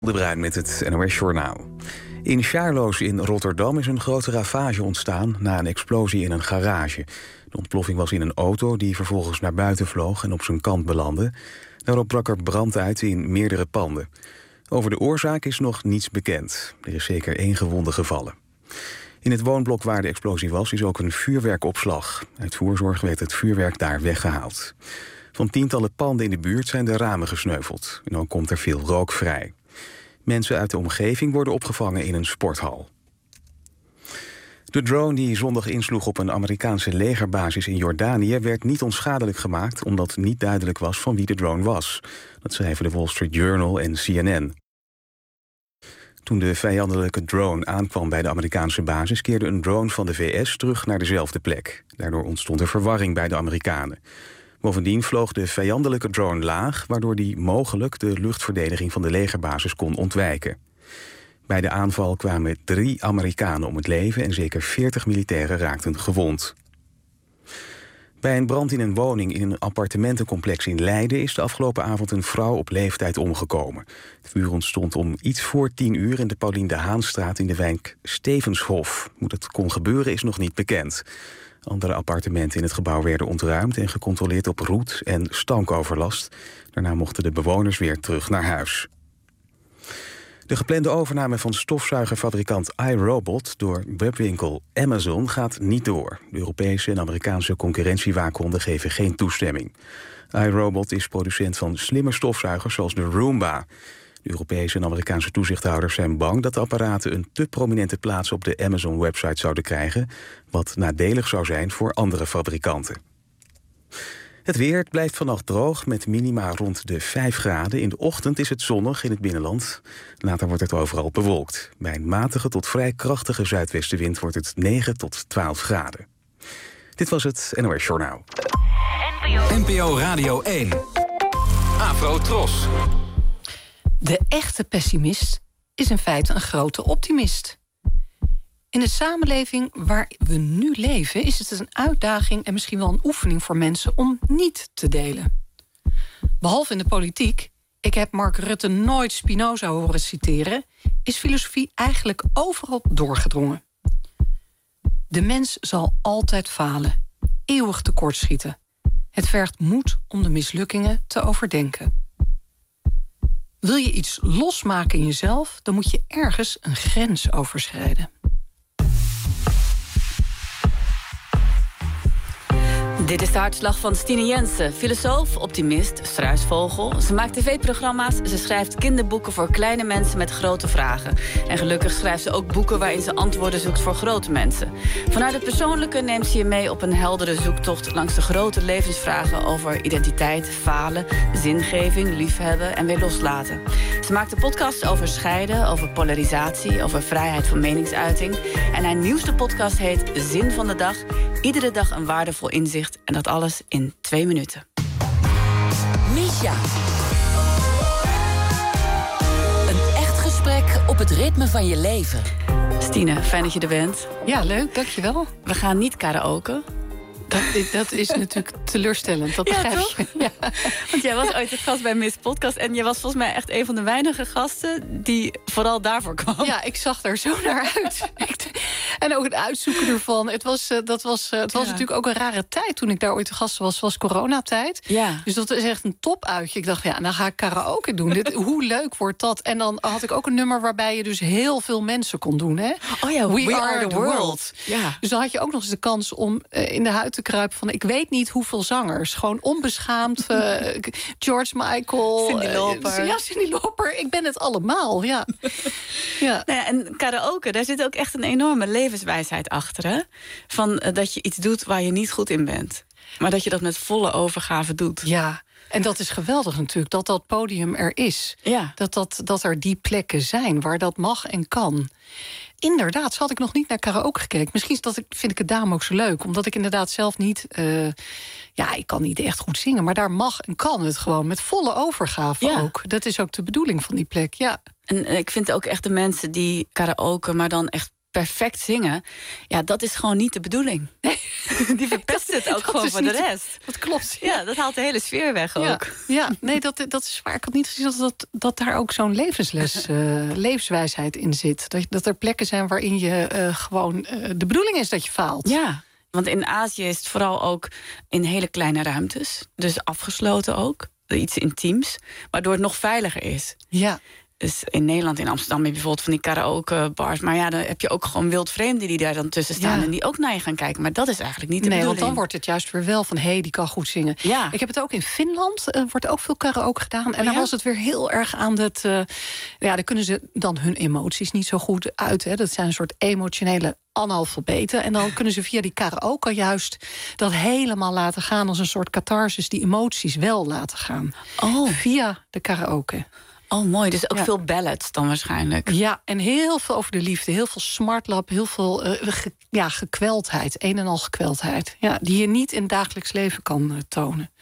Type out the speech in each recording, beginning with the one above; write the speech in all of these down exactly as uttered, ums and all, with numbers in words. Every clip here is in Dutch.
De Bruin met het N O S-journaal. In Sjaarloos in Rotterdam is een grote ravage ontstaan na een explosie in een garage. De ontploffing was in een auto die vervolgens naar buiten vloog en op zijn kant belandde. Daarop brak er brand uit in meerdere panden. Over de oorzaak is nog niets bekend. Er is zeker één gewonde gevallen. In het woonblok waar de explosie was is ook een vuurwerkopslag. Uit voorzorg werd het vuurwerk daar weggehaald. Van tientallen panden in de buurt zijn de ramen gesneuveld. En ook komt er veel rook vrij. Mensen uit de omgeving worden opgevangen in een sporthal. De drone die zondag insloeg op een Amerikaanse legerbasis in Jordanië werd niet onschadelijk gemaakt omdat niet duidelijk was van wie de drone was. Dat schrijven de Wall Street Journal en C N N. Toen de vijandelijke drone aankwam bij de Amerikaanse basis keerde een drone van de V S terug naar dezelfde plek. Daardoor ontstond er verwarring bij de Amerikanen. Bovendien vloog de vijandelijke drone laag, waardoor die mogelijk de luchtverdediging van de legerbasis kon ontwijken. Bij de aanval kwamen drie Amerikanen om het leven en zeker veertig militairen raakten gewond. Bij een brand in een woning in een appartementencomplex in Leiden is de afgelopen avond een vrouw op leeftijd omgekomen. Het vuur ontstond om iets voor tien uur in de Paulien de Haanstraat in de wijk Stevenshof. Hoe dat kon gebeuren is nog niet bekend. Andere appartementen in het gebouw werden ontruimd en gecontroleerd op roet- en stankoverlast. Daarna mochten de bewoners weer terug naar huis. De geplande overname van stofzuigerfabrikant iRobot door webwinkel Amazon gaat niet door. De Europese en Amerikaanse concurrentiewaakhondden geven geen toestemming. iRobot is producent van slimme stofzuigers zoals de Roomba. De Europese en Amerikaanse toezichthouders zijn bang dat de apparaten een te prominente plaats op de Amazon-website zouden krijgen, wat nadelig zou zijn voor andere fabrikanten. Het weer het blijft vannacht droog met minima rond de vijf graden. In de ochtend is het zonnig in het binnenland. Later wordt het overal bewolkt. Bij een matige tot vrij krachtige zuidwestenwind wordt het negen tot twaalf graden. Dit was het N O S Journaal. N P O Radio één. Afro Tros. De echte pessimist is in feite een grote optimist. In de samenleving waar we nu leven is het een uitdaging en misschien wel een oefening voor mensen om niet te delen. Behalve in de politiek, ik heb Mark Rutte nooit Spinoza horen citeren, is filosofie eigenlijk overal doorgedrongen. De mens zal altijd falen, eeuwig tekortschieten. Het vergt moed om de mislukkingen te overdenken. Wil je iets losmaken in jezelf, dan moet je ergens een grens overschrijden. Dit is de hartslag van Stine Jensen, filosoof, optimist, struisvogel. Ze maakt tv-programma's, ze schrijft kinderboeken voor kleine mensen met grote vragen. En gelukkig schrijft ze ook boeken waarin ze antwoorden zoekt voor grote mensen. Vanuit het persoonlijke neemt ze je mee op een heldere zoektocht langs de grote levensvragen over identiteit, falen, zingeving, liefhebben en weer loslaten. Ze maakt de podcast over scheiden, over polarisatie, over vrijheid van meningsuiting. En haar nieuwste podcast heet Zin van de Dag. Iedere dag een waardevol inzicht en dat alles in twee minuten. Misha. Een echt gesprek op het ritme van je leven. Stine, fijn dat je er bent. Ja, leuk, dankjewel. We gaan niet karaoke. Dat, dat is natuurlijk teleurstellend, dat begrijp ja, je. Ja. Want jij was ooit de gast bij Miss Podcast en je was volgens mij echt een van de weinige gasten die vooral daarvoor kwam. Ja, ik zag daar zo naar uit. En ook het uitzoeken ervan. Het was, dat was, het was ja. natuurlijk ook een rare tijd toen ik daar ooit de gast was. was coronatijd. Ja. Dus dat is echt een topuitje. Ik dacht, ja, dan ga ik karaoke doen. Dit, hoe leuk wordt dat? En dan had ik ook een nummer waarbij je dus heel veel mensen kon doen. Hè? Oh ja, We, We Are, are the, the World. world. Ja. Dus dan had je ook nog eens de kans om uh, in de huid te kruipen van ik weet niet hoeveel zangers. Gewoon onbeschaamd. Uh, George Michael. Cyndi Lauper. Uh, ja, Cyndi Lauper. Ik ben het allemaal, ja. ja. Nou ja, en karaoke, daar zit ook echt een enorme levenswijsheid achter. Hè? Van uh, dat je iets doet waar je niet goed in bent. Maar dat je dat met volle overgave doet. Ja, en dat is geweldig natuurlijk, dat dat podium er is. Ja. Dat, dat, dat er die plekken zijn waar dat mag en kan. Inderdaad, zo had ik nog niet naar karaoke gekeken. Misschien is dat, vind ik het daarom ook zo leuk. Omdat ik inderdaad zelf niet... Uh, ja, ik kan niet echt goed zingen. Maar daar mag en kan het gewoon. Met volle overgave ja. ook. Dat is ook de bedoeling van die plek, ja. En ik vind ook echt de mensen die karaoke, maar dan echt perfect zingen. Ja, dat is gewoon niet de bedoeling. Nee. Die verpest het ook gewoon voor de rest. Dat klopt. Ja. ja, dat haalt de hele sfeer weg ja. ook. Ja, nee, dat, dat is waar. Ik had niet gezien dat, dat, dat daar ook zo'n levensles, uh, levenswijsheid in zit. Dat, dat er plekken zijn waarin je uh, gewoon uh, de bedoeling is dat je faalt. Ja, want in Azië is het vooral ook in hele kleine ruimtes. Dus afgesloten ook. Iets intiems. Waardoor het nog veiliger is. Ja. Dus in Nederland, in Amsterdam, heb je bijvoorbeeld van die karaoke-bars. Maar ja, dan heb je ook gewoon wildvreemden die daar dan tussen staan. Ja. En die ook naar je gaan kijken. Maar dat is eigenlijk niet de nee, bedoeling. Want dan wordt het juist weer wel van, hé, hey, die kan goed zingen. Ja. Ik heb het ook in Finland, er uh, wordt ook veel karaoke gedaan. En oh, daar ja? was het weer heel erg aan dat... Uh, ja, daar kunnen ze dan hun emoties niet zo goed uit. Hè. Dat zijn een soort emotionele analfabeten. En dan kunnen ze via die karaoke juist dat helemaal laten gaan... als een soort catharsis, die emoties wel laten gaan. Oh. Via de karaoke. Oh, mooi. Dus ook ja. veel ballads dan waarschijnlijk. Ja, en heel veel over de liefde. Heel veel smartlap, heel veel uh, ge, ja, gekweldheid. Een en al gekweldheid. Ja, die je niet in het dagelijks leven kan uh, tonen.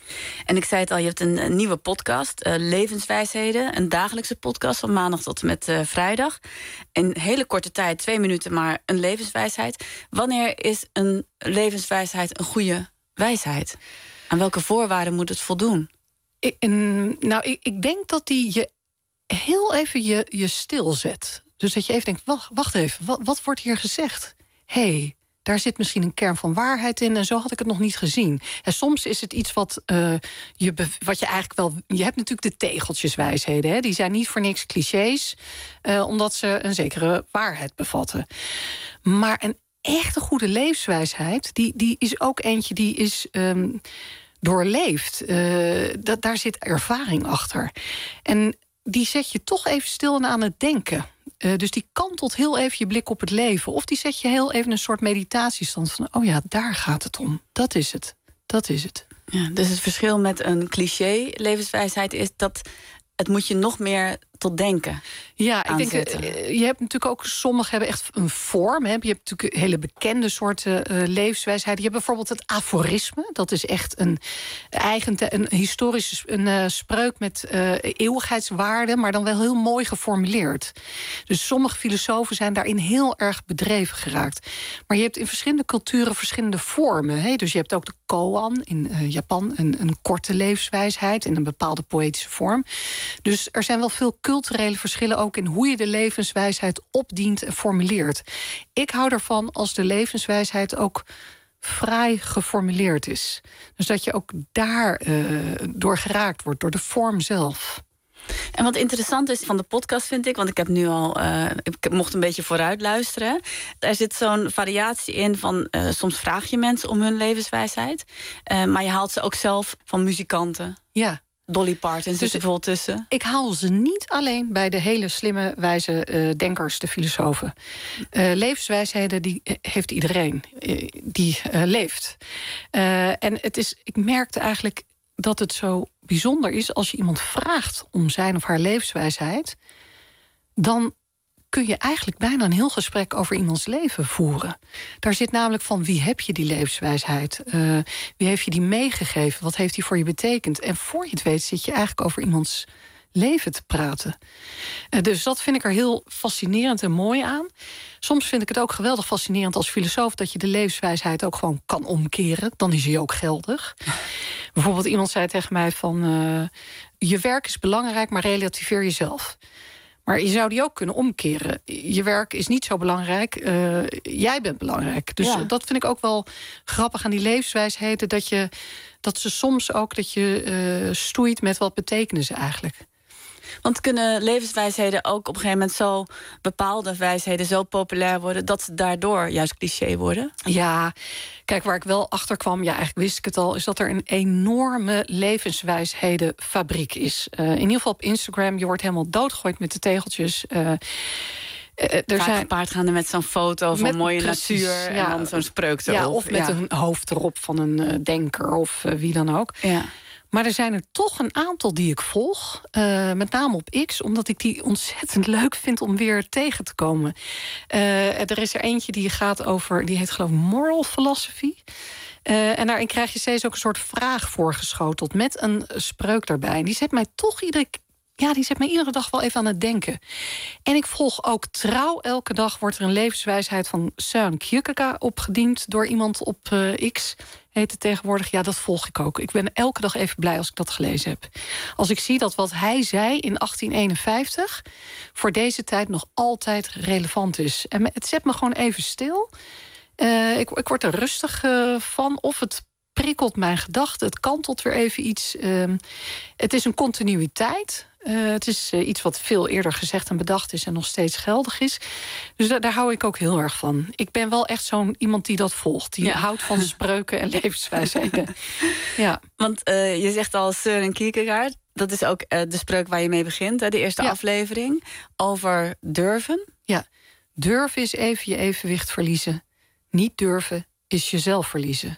En ik zei het al, je hebt een, een nieuwe podcast, uh, Levenswijsheden. Een dagelijkse podcast van maandag tot en met uh, vrijdag. In hele korte tijd, twee minuten, maar een levenswijsheid. Wanneer is een levenswijsheid een goede wijsheid? Aan welke voorwaarden moet het voldoen? Ik, en, nou, ik, ik denk dat die je heel even je, je stilzet. Dus dat je even denkt, wacht, wacht even, wat, wat wordt hier gezegd? Hé, hey, daar zit misschien een kern van waarheid in... en zo had ik het nog niet gezien. En soms is het iets wat, uh, je, wat je eigenlijk wel... Je hebt natuurlijk de tegeltjeswijsheden, hè? Die zijn niet voor niks clichés... Uh, omdat ze een zekere waarheid bevatten. Maar een echte goede levenswijsheid... die, die is ook eentje die is... Um, doorleefd. Uh, dat, daar zit ervaring achter. En die zet je toch even stil en aan het denken. Uh, dus die kantelt heel even je blik op het leven. Of die zet je heel even een soort meditatiestand van... oh ja, daar gaat het om. Dat is het. Dat is het. Ja, dus het verschil met een cliché levenswijsheid is dat... het moet je nog meer tot denken. Ja, ik denk, je hebt natuurlijk ook, sommigen hebben echt een vorm. Hè. Je hebt natuurlijk hele bekende soorten uh, levenswijsheden. Je hebt bijvoorbeeld het aforisme. Dat is echt een eigen, een historische een, uh, spreuk met uh, eeuwigheidswaarde, maar dan wel heel mooi geformuleerd. Dus sommige filosofen zijn daarin heel erg bedreven geraakt. Maar je hebt in verschillende culturen verschillende vormen. Hè. Dus je hebt ook de koan in uh, Japan, een, een korte levenswijsheid in een bepaalde poëtische vorm. Dus er zijn wel veel culturele verschillen ook in hoe je de levenswijsheid opdient en formuleert. Ik hou ervan als de levenswijsheid ook fraai geformuleerd is. Dus dat je ook daar uh, door geraakt wordt, door de vorm zelf. En wat interessant is van de podcast, vind ik... want ik heb nu al, uh, ik mocht een beetje vooruit luisteren. Er zit zo'n variatie in van... Uh, soms vraag je mensen om hun levenswijsheid. Uh, maar je haalt ze ook zelf van muzikanten. Ja. Dolly Parton zit dus er bijvoorbeeld tussen. Ik haal ze niet alleen bij de hele slimme, wijze uh, denkers, de filosofen. Uh, levenswijsheden die heeft iedereen uh, die uh, leeft. Uh, en het is, ik merkte eigenlijk dat het zo bijzonder is... als je iemand vraagt om zijn of haar levenswijsheid... dan kun je eigenlijk bijna een heel gesprek over iemands leven voeren. Daar zit namelijk van, wie heb je die levenswijsheid? Uh, wie heeft je die meegegeven? Wat heeft die voor je betekend? En voor je het weet zit je eigenlijk over iemands leven te praten. Uh, dus dat vind ik er heel fascinerend en mooi aan. Soms vind ik het ook geweldig fascinerend als filosoof... dat je de levenswijsheid ook gewoon kan omkeren. Dan is hij ook geldig. Bijvoorbeeld iemand zei tegen mij van... Uh, je werk is belangrijk, maar relativeer jezelf. Maar je zou die ook kunnen omkeren. Je werk is niet zo belangrijk. Uh, jij bent belangrijk. Dus ja. Dat vind ik ook wel grappig aan die levenswijsheden. Dat, je, dat ze soms ook dat je uh, stoeit met wat betekenen ze eigenlijk. Want kunnen levenswijsheden ook op een gegeven moment zo... bepaalde wijsheden zo populair worden... dat ze daardoor juist cliché worden? Ja, kijk, waar ik wel achter kwam... ja, eigenlijk wist ik het al... is dat er een enorme levenswijshedenfabriek is. Uh, in ieder geval op Instagram. Je wordt helemaal doodgegooid met de tegeltjes... Uh, Uh, er Vaak zijn gepaard gaande met zo'n foto van mooie precies, natuur... ja, en dan zo'n spreuk erop. Ja, of met ja. een hoofd erop van een uh, denker of uh, wie dan ook. Ja. Maar er zijn er toch een aantal die ik volg. Uh, met name op X, omdat ik die ontzettend leuk vind om weer tegen te komen. Uh, er is er eentje die gaat over, die heet geloof ik moral philosophy. Uh, en daarin krijg je steeds ook een soort vraag voorgeschoteld met een spreuk daarbij. En die zet mij toch iedere Ja, die zet me iedere dag wel even aan het denken. En ik volg ook trouw. Elke dag wordt er een levenswijsheid van Søren Kierkegaard opgediend door iemand op uh, X. Heet het tegenwoordig. Ja, dat volg ik ook. Ik ben elke dag even blij als ik dat gelezen heb. Als ik zie dat wat hij zei in achttien eenenvijftig... voor deze tijd nog altijd relevant is. En het zet me gewoon even stil. Uh, ik, ik word er rustig uh, van. Of het prikkelt mijn gedachten. Het kantelt weer even iets. Uh, het is een continuïteit. Uh, het is uh, iets wat veel eerder gezegd en bedacht is en nog steeds geldig is. Dus da- daar hou ik ook heel erg van. Ik ben wel echt zo'n iemand die dat volgt. Die ja. houdt van spreuken en levenswijsheden. Ja. Want uh, je zegt al Søren Kierkegaard. Dat is ook uh, de spreuk waar je mee begint. Hè, de eerste ja. aflevering. Over durven. Ja, durven is even je evenwicht verliezen. Niet durven is jezelf verliezen.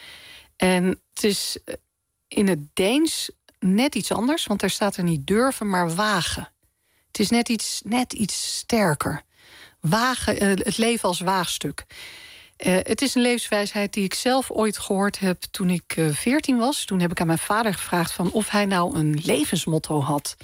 En het is in het Deens net iets anders, want daar staat er niet durven, maar wagen. Het is net iets, net iets sterker. Wagen, uh, het leven als waagstuk. Uh, het is een levenswijsheid die ik zelf ooit gehoord heb toen ik uh, veertien was. Toen heb ik aan mijn vader gevraagd van of hij nou een levensmotto had.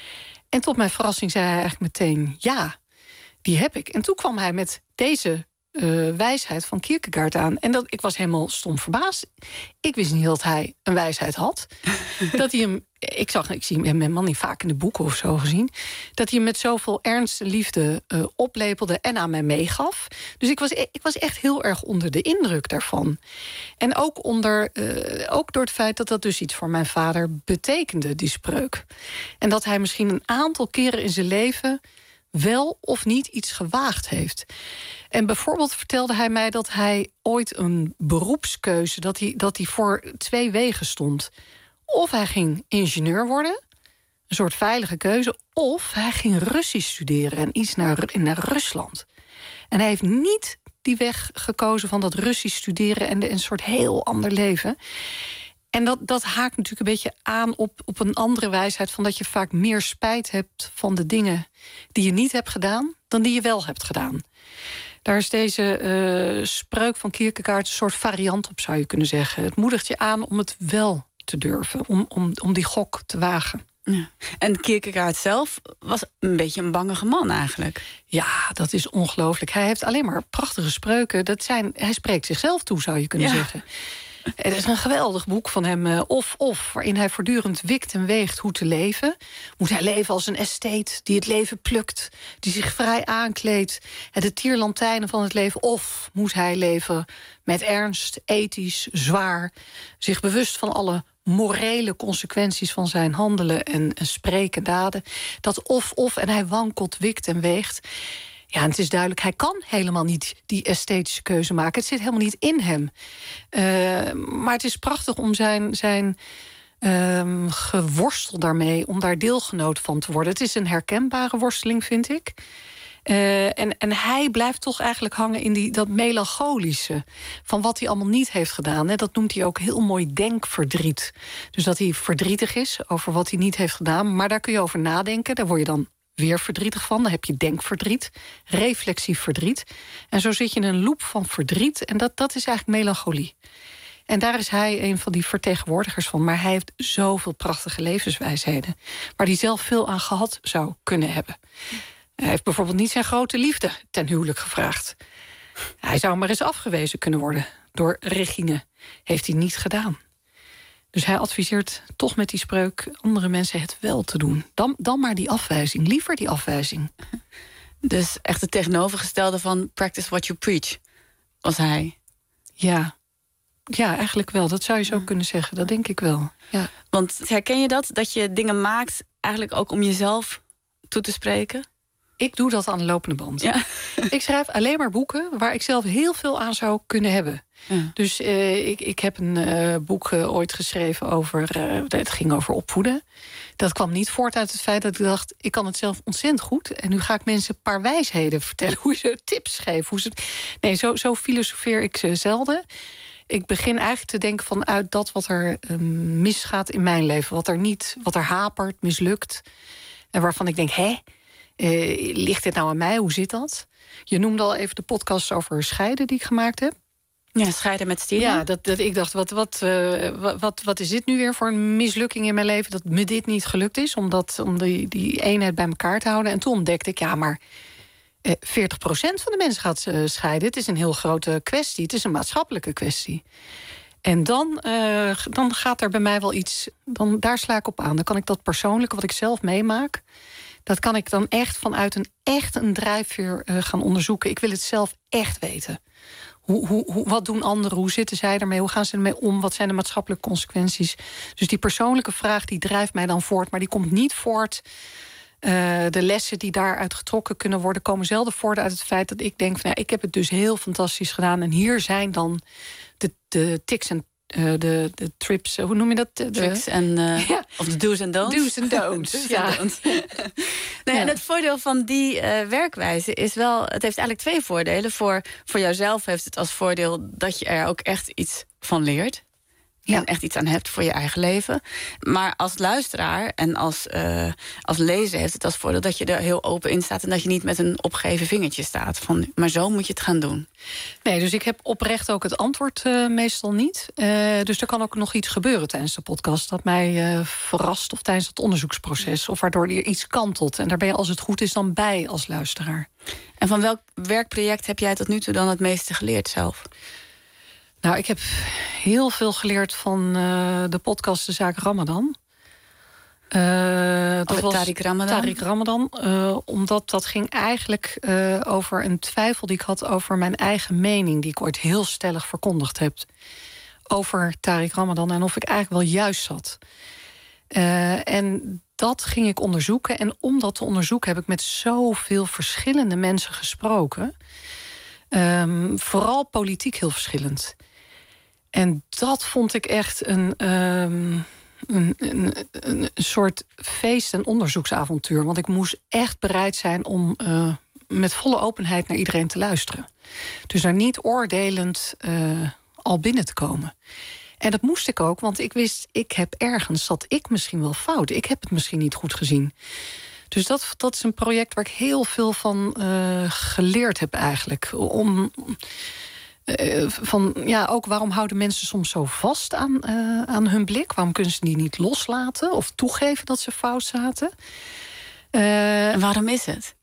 En tot mijn verrassing zei hij eigenlijk meteen ja, die heb ik. En toen kwam hij met deze Uh, wijsheid van Kierkegaard aan. En dat, ik was helemaal stom verbaasd. Ik wist niet dat hij een wijsheid had. dat hij hem, ik zag, ik zie hem mijn man niet vaak in de boeken of zo gezien. Dat hij hem met zoveel ernst en liefde uh, oplepelde en aan mij meegaf. Dus ik was, ik was echt heel erg onder de indruk daarvan. En ook, onder, uh, ook door het feit dat dat dus iets voor mijn vader betekende, die spreuk. En dat hij misschien een aantal keren in zijn leven wel of niet iets gewaagd heeft. En bijvoorbeeld vertelde hij mij dat hij ooit een beroepskeuze, dat hij, dat hij voor twee wegen stond. Of hij ging ingenieur worden, een soort veilige keuze, of hij ging Russisch studeren en iets naar, naar Rusland. En hij heeft niet die weg gekozen van dat Russisch studeren en een soort heel ander leven. En dat, dat haakt natuurlijk een beetje aan op, op een andere wijsheid, van dat je vaak meer spijt hebt van de dingen die je niet hebt gedaan dan die je wel hebt gedaan. Daar is deze uh, spreuk van Kierkegaard een soort variant op, zou je kunnen zeggen. Het moedigt je aan om het wel te durven, om, om, om die gok te wagen. Ja. En Kierkegaard zelf was een beetje een bangige man eigenlijk. Ja, dat is ongelooflijk. Hij heeft alleen maar prachtige spreuken. Dat zijn, hij spreekt zichzelf toe, zou je kunnen ja. zeggen. Het is een geweldig boek van hem, uh, Of Of, waarin hij voortdurend wikt en weegt hoe te leven. Moet hij leven als een estheet die het leven plukt, die zich vrij aankleedt, de tierlantijnen van het leven, of moet hij leven met ernst, ethisch, zwaar, zich bewust van alle morele consequenties van zijn handelen en, en spreken, daden. Dat of, of, en hij wankelt, wikt en weegt. Ja, en het is duidelijk, hij kan helemaal niet die esthetische keuze maken. Het zit helemaal niet in hem. Uh, maar het is prachtig om zijn, zijn uh, geworstel daarmee, om daar deelgenoot van te worden. Het is een herkenbare worsteling, vind ik. Uh, en, en hij blijft toch eigenlijk hangen in die, dat melancholische van wat hij allemaal niet heeft gedaan. Hè. Dat noemt hij ook heel mooi denkverdriet. Dus dat hij verdrietig is over wat hij niet heeft gedaan. Maar daar kun je over nadenken. Daar word je dan weer verdrietig van. Dan heb je denkverdriet, reflexief verdriet. En zo zit je in een loop van verdriet. En dat, dat is eigenlijk melancholie. En daar is hij een van die vertegenwoordigers van. Maar hij heeft zoveel prachtige levenswijsheden, waar hij zelf veel aan gehad zou kunnen hebben. Hij heeft bijvoorbeeld niet zijn grote liefde ten huwelijk gevraagd. Hij zou maar eens afgewezen kunnen worden door Regine. Heeft hij niet gedaan. Dus hij adviseert toch met die spreuk andere mensen het wel te doen. Dan, dan maar die afwijzing. Liever die afwijzing. Dus echt het tegenovergestelde van practice what you preach, was hij. Ja, ja, eigenlijk wel. Dat zou je zo kunnen zeggen. Dat denk ik wel. Ja. Want herken je dat? Dat je dingen maakt eigenlijk ook om jezelf toe te spreken? Ik doe dat aan de lopende band. Ja. Ik schrijf alleen maar boeken waar ik zelf heel veel aan zou kunnen hebben. Ja. Dus uh, ik, ik heb een uh, boek uh, ooit geschreven over, uh, het ging over opvoeden. Dat kwam niet voort uit het feit dat ik dacht, ik kan het zelf ontzettend goed. En nu ga ik mensen een paar wijsheden vertellen, hoe ze tips geven. Hoe ze... Nee, zo, zo filosofeer ik ze zelden. Ik begin eigenlijk te denken vanuit dat wat er uh, misgaat in mijn leven. Wat er niet, wat er hapert, mislukt. En waarvan ik denk, hé? Uh, ligt dit nou aan mij? Hoe zit dat? Je noemde al even de podcast over scheiden die ik gemaakt heb. Ja, scheiden met Stine. Ja, dat, dat ik dacht, wat, wat, uh, wat, wat is dit nu weer voor een mislukking in mijn leven... dat me dit niet gelukt is, om, dat, om die, die eenheid bij elkaar te houden. En toen ontdekte ik, ja, maar uh, veertig procent van de mensen gaat uh, scheiden. Het is een heel grote kwestie, het is een maatschappelijke kwestie. En dan, uh, dan gaat er bij mij wel iets... Dan, daar sla ik op aan. Dan kan ik dat persoonlijke, wat ik zelf meemaak... dat kan ik dan echt vanuit een echt een drijfveer uh, gaan onderzoeken. Ik wil het zelf echt weten. Hoe, hoe, hoe, wat doen anderen? Hoe zitten zij ermee? Hoe gaan ze ermee om? Wat zijn de maatschappelijke consequenties? Dus die persoonlijke vraag die drijft mij dan voort. Maar die komt niet voort... Uh, de lessen die daaruit getrokken kunnen worden... komen zelden voort uit het feit dat ik denk... van, ja, ik heb het dus heel fantastisch gedaan... en hier zijn dan de, de tics en uh, de, de trips... hoe noem je dat? De, Tricks en... Uh, ja. Of de do's en don'ts. Do's en don'ts, do's ja. En don'ts. nee, ja. En het voordeel van die uh, werkwijze is wel... het heeft eigenlijk twee voordelen. Voor, voor jouzelf heeft het als voordeel... dat je er ook echt iets van leert... Ja. En echt iets aan hebt voor je eigen leven. Maar als luisteraar en als, uh, als lezer heeft het als voordeel... dat je er heel open in staat... en dat je niet met een opgeheven vingertje staat. Van, maar zo moet je het gaan doen. Nee, dus ik heb oprecht ook het antwoord uh, meestal niet. Uh, dus er kan ook nog iets gebeuren tijdens de podcast... dat mij uh, verrast of tijdens het onderzoeksproces... of waardoor er iets kantelt. En daar ben je, als het goed is, dan bij als luisteraar. En van welk werkproject heb jij tot nu toe dan het meeste geleerd zelf? Nou, ik heb heel veel geleerd van uh, de podcast De Zaak Ramadan. Uh, dat over was Tariq Ramadan? Tariq Ramadan. Uh, omdat dat ging eigenlijk uh, over een twijfel die ik had... over mijn eigen mening, die ik ooit heel stellig verkondigd heb... over Tariq Ramadan en of ik eigenlijk wel juist zat. Uh, en dat ging ik onderzoeken. En om dat te onderzoeken heb ik met zoveel verschillende mensen gesproken... Um, vooral politiek heel verschillend. En dat vond ik echt een, um, een, een, een soort feest- en onderzoeksavontuur. Want ik moest echt bereid zijn om uh, met volle openheid naar iedereen te luisteren. Dus daar niet oordelend uh, al binnen te komen. En dat moest ik ook, want ik wist, ik heb ergens, zat ik misschien wel fout. Ik heb het misschien niet goed gezien. Dus dat, dat is een project waar ik heel veel van uh, geleerd heb eigenlijk. Om, uh, van, ja, ook waarom houden mensen soms zo vast aan, uh, aan hun blik? Waarom kunnen ze die niet loslaten of toegeven dat ze fout zaten? Uh, en waarom is het?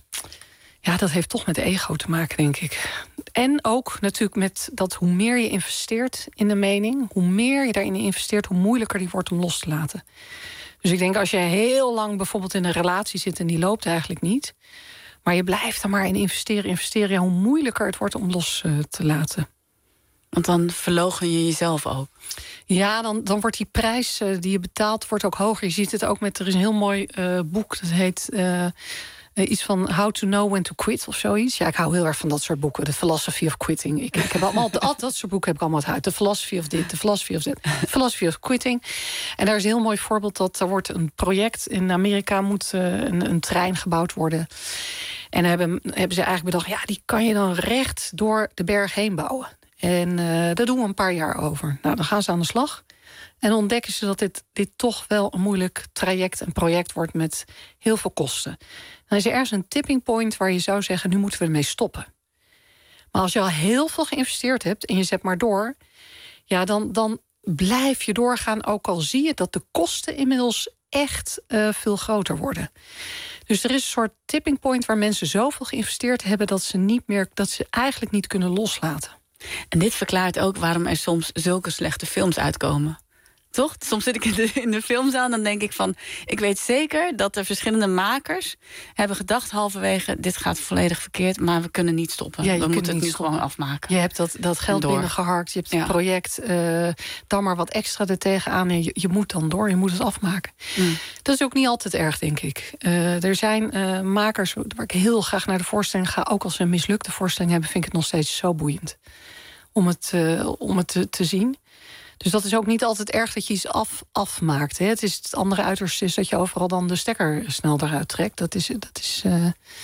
Ja, dat heeft toch met ego te maken, denk ik. En ook natuurlijk met dat hoe meer je investeert in de mening... hoe meer je daarin investeert, hoe moeilijker die wordt om los te laten. Dus ik denk, als je heel lang bijvoorbeeld in een relatie zit... en die loopt eigenlijk niet... maar je blijft er maar in investeren, investeren... Ja, hoe moeilijker het wordt om los uh, te laten. Want dan verloochen je jezelf ook. Ja, dan, dan wordt die prijs uh, die je betaalt wordt ook hoger. Je ziet het ook met, er is een heel mooi uh, boek, dat heet... Uh, Uh, iets van How to Know When to Quit of zoiets. Ja, ik hou heel erg van dat soort boeken. The Philosophy of Quitting. Ik, ik heb allemaal, al dat soort boeken heb ik allemaal uit. The Philosophy of dit, The Philosophy of that. The Philosophy of Quitting. En daar is een heel mooi voorbeeld dat er wordt een project in Amerika moet uh, een, een trein gebouwd worden. En hebben, hebben ze eigenlijk bedacht, ja, die kan je dan recht door de berg heen bouwen. En uh, daar doen we een paar jaar over. Nou, dan gaan ze aan de slag. En dan ontdekken ze dat dit, dit toch wel een moeilijk traject en project wordt met heel veel kosten. Dan is er ergens een tipping point waar je zou zeggen, nu moeten we ermee stoppen. Maar als je al heel veel geïnvesteerd hebt en je zet maar door, ja, dan, dan blijf je doorgaan, ook al zie je dat de kosten inmiddels echt uh, veel groter worden. Dus er is een soort tipping point waar mensen zoveel geïnvesteerd hebben dat ze niet meer, dat ze eigenlijk niet kunnen loslaten. En dit verklaart ook waarom er soms zulke slechte films uitkomen. Toch? Soms zit ik in de, in de filmzaal en dan denk ik van... ik weet zeker dat er verschillende makers hebben gedacht halverwege... dit gaat volledig verkeerd, maar we kunnen niet stoppen. Ja, we moeten het nu stoppen. gewoon afmaken. Je hebt dat, dat geld binnengeharkt, je hebt het ja. project... Uh, dan maar wat extra er tegenaan en je, je moet dan door, je moet het afmaken. Mm. Dat is ook niet altijd erg, denk ik. Uh, er zijn uh, makers waar ik heel graag naar de voorstelling ga... ook als ze een mislukte voorstelling hebben... vind ik het nog steeds zo boeiend om het, uh, om het te, te zien... Dus dat is ook niet altijd erg dat je iets af, afmaakt. Hè. Het, is het andere uiterste is dat je overal dan de stekker snel eruit trekt. Dat is, dat is uh,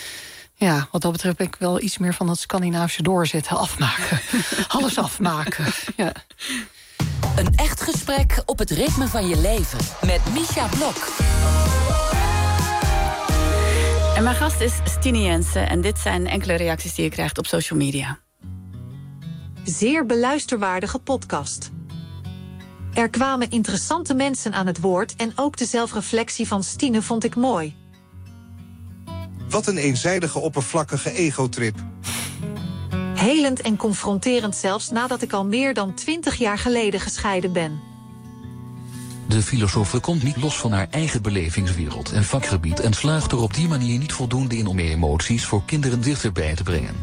ja, wat dat betreft ben ik wel iets meer van dat Scandinavische doorzetten, afmaken. Alles afmaken, ja. Een echt gesprek op het ritme van je leven. Met Misha Blok. En mijn gast is Stine Jensen. En dit zijn enkele reacties die je krijgt op social media. Zeer beluisterwaardige podcast. Er kwamen interessante mensen aan het woord en ook de zelfreflectie van Stine vond ik mooi. Wat een eenzijdige, oppervlakkige egotrip. Helend en confronterend zelfs nadat ik al meer dan twintig jaar geleden gescheiden ben. De filosofe komt niet los van haar eigen belevingswereld en vakgebied en slaagt er op die manier niet voldoende in om emoties voor kinderen dichterbij te brengen.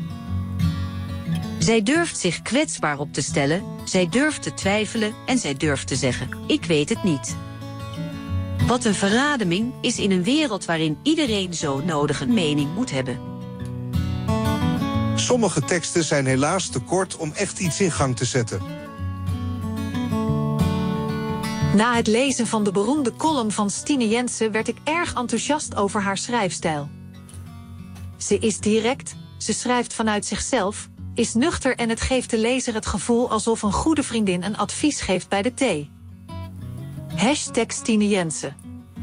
Zij durft zich kwetsbaar op te stellen, zij durft te twijfelen en zij durft te zeggen, ik weet het niet. Wat een verademing is in een wereld waarin iedereen zo nodig een mening moet hebben. Sommige teksten zijn helaas te kort om echt iets in gang te zetten. Na het lezen van de beroemde column van Stine Jensen werd ik erg enthousiast over haar schrijfstijl. Ze is direct, ze schrijft vanuit zichzelf, is nuchter en het geeft de lezer het gevoel alsof een goede vriendin een advies geeft bij de thee. Hashtag Stine Jensen.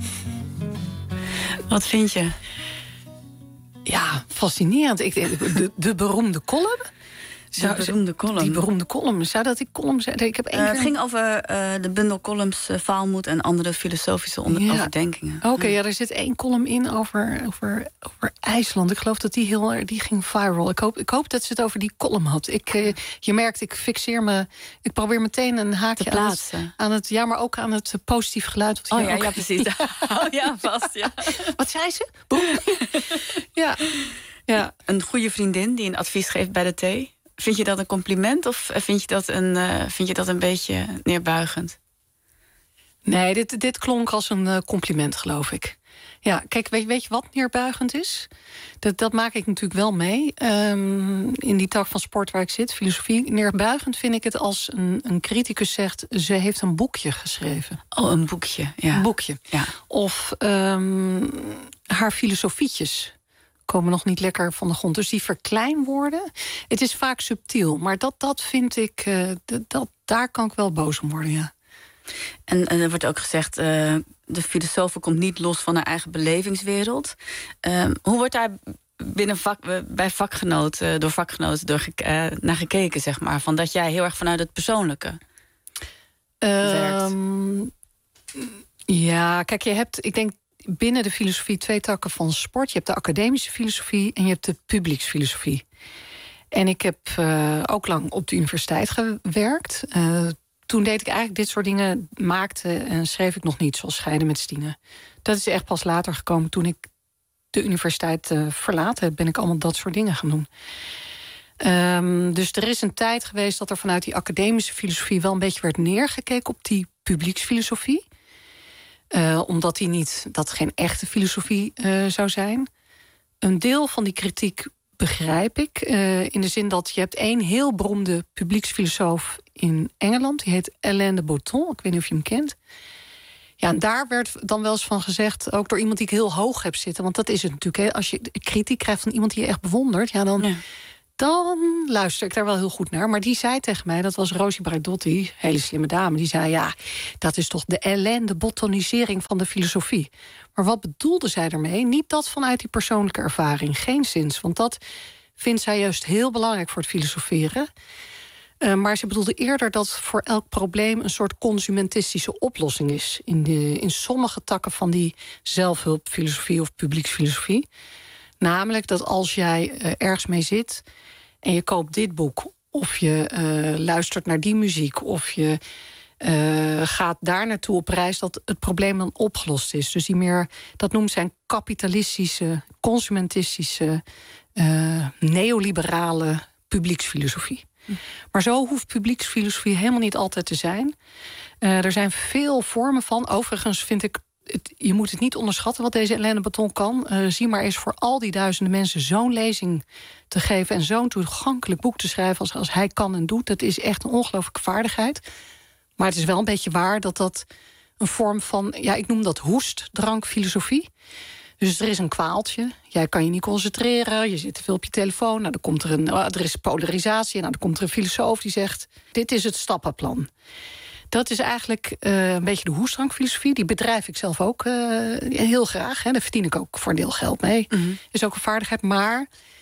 Wat vind je? Ja, fascinerend. Ik, de, de beroemde column. De beroemde column. Die beroemde column. Zou dat die column zijn? Ik heb één uh, keer... Het ging over uh, de bundel columns uh, Vaalmoed en andere filosofische onder- ja. overdenkingen. Oké, okay, ja. ja, er zit één column in over, over, over IJsland. Ik geloof dat die heel die ging viral. Ik hoop, ik hoop dat ze het over die column had. Ik, uh, je merkt, ik fixeer me. Ik probeer meteen een haakje aan het, aan het. Ja, maar ook aan het positief geluid. Oh ja, ook... ja, precies. Oh ja, vast. Ja. Wat zei ze? ja. ja. Een goede vriendin die een advies geeft bij de thee. Vind je dat een compliment of vind je dat een, uh, vind je dat een beetje neerbuigend? Nee, dit, dit klonk als een uh, compliment, geloof ik. Ja, kijk, weet, weet je wat neerbuigend is? Dat, dat maak ik natuurlijk wel mee. Um, in die tak van sport waar ik zit, filosofie. Neerbuigend vind ik het als een, een criticus zegt, ze heeft een boekje geschreven. Oh, een boekje, ja. Een boekje. Ja. Of um, haar filosofietjes komen nog niet lekker van de grond. Dus die verkleinwoorden, het is vaak subtiel. Maar dat, dat vind ik, uh, dat, dat, daar kan ik wel boos om worden, ja. En, en er wordt ook gezegd, uh, de filosofe komt niet los van haar eigen belevingswereld. Uh, hoe wordt daar binnen vak, bij vakgenoten, door vakgenoten door ge, uh, naar gekeken, zeg maar? Van dat jij heel erg vanuit het persoonlijke uh, werkt? Ja, kijk, je hebt, ik denk, binnen de filosofie twee takken van sport. Je hebt de academische filosofie en je hebt de publieksfilosofie. En ik heb uh, ook lang op de universiteit gewerkt. Uh, toen deed ik eigenlijk dit soort dingen, maakte en schreef ik nog niet, zoals Scheiden met Stine. Dat is echt pas later gekomen. Toen ik de universiteit uh, verlaten heb, ben ik allemaal dat soort dingen gaan doen. Um, dus er is een tijd geweest dat er vanuit die academische filosofie wel een beetje werd neergekeken op die publieksfilosofie. Uh, omdat die niet, dat geen echte filosofie uh, zou zijn. Een deel van die kritiek begrijp ik. Uh, in de zin dat je hebt één heel beroemde publieksfilosoof in Engeland. Die heet Alain de Botton. Ik weet niet of je hem kent. Ja, en daar werd dan wel eens van gezegd, ook door iemand die ik heel hoog heb zitten. Want dat is het natuurlijk. Hè. Als je kritiek krijgt van iemand die je echt bewondert, ja, dan, ja. dan luister ik daar wel heel goed naar. Maar die zei tegen mij, dat was Rosie Braidotti, hele slimme dame. Die zei, ja, dat is toch de Alain de Bottonisering van de filosofie. Maar wat bedoelde zij daarmee? Niet dat vanuit die persoonlijke ervaring, geen zins. Want dat vindt zij juist heel belangrijk voor het filosoferen. Uh, maar ze bedoelde eerder dat voor elk probleem een soort consumentistische oplossing is. In, de, in sommige takken van die zelfhulpfilosofie of publieksfilosofie. Namelijk dat als jij uh, ergens mee zit en je koopt dit boek, of je uh, luistert naar die muziek, of je uh, gaat daar naartoe op reis, dat het probleem dan opgelost is. Dus die meer, dat noemt zijn kapitalistische, consumentistische, uh, neoliberale publieksfilosofie. Maar zo hoeft publieksfilosofie helemaal niet altijd te zijn. Uh, er zijn veel vormen van. Overigens vind ik, het, je moet het niet onderschatten wat deze Alain de Botton kan. Uh, zie maar eens voor al die duizenden mensen zo'n lezing te geven en zo'n toegankelijk boek te schrijven als, als hij kan en doet. Dat is echt een ongelooflijke vaardigheid. Maar het is wel een beetje waar dat dat een vorm van, ja, ik noem dat hoestdrankfilosofie. Dus er is een kwaaltje. Jij kan je niet concentreren. Je zit te veel op je telefoon. Nou, dan komt er een, er is polarisatie. Nou, dan komt er een filosoof die zegt, dit is het stappenplan. Dat is eigenlijk uh, een beetje de hoestdrankfilosofie. Die bedrijf ik zelf ook uh, heel graag. Hè. Daar verdien ik ook voor een deel geld mee. Mm-hmm. Is ook een vaardigheid. Maar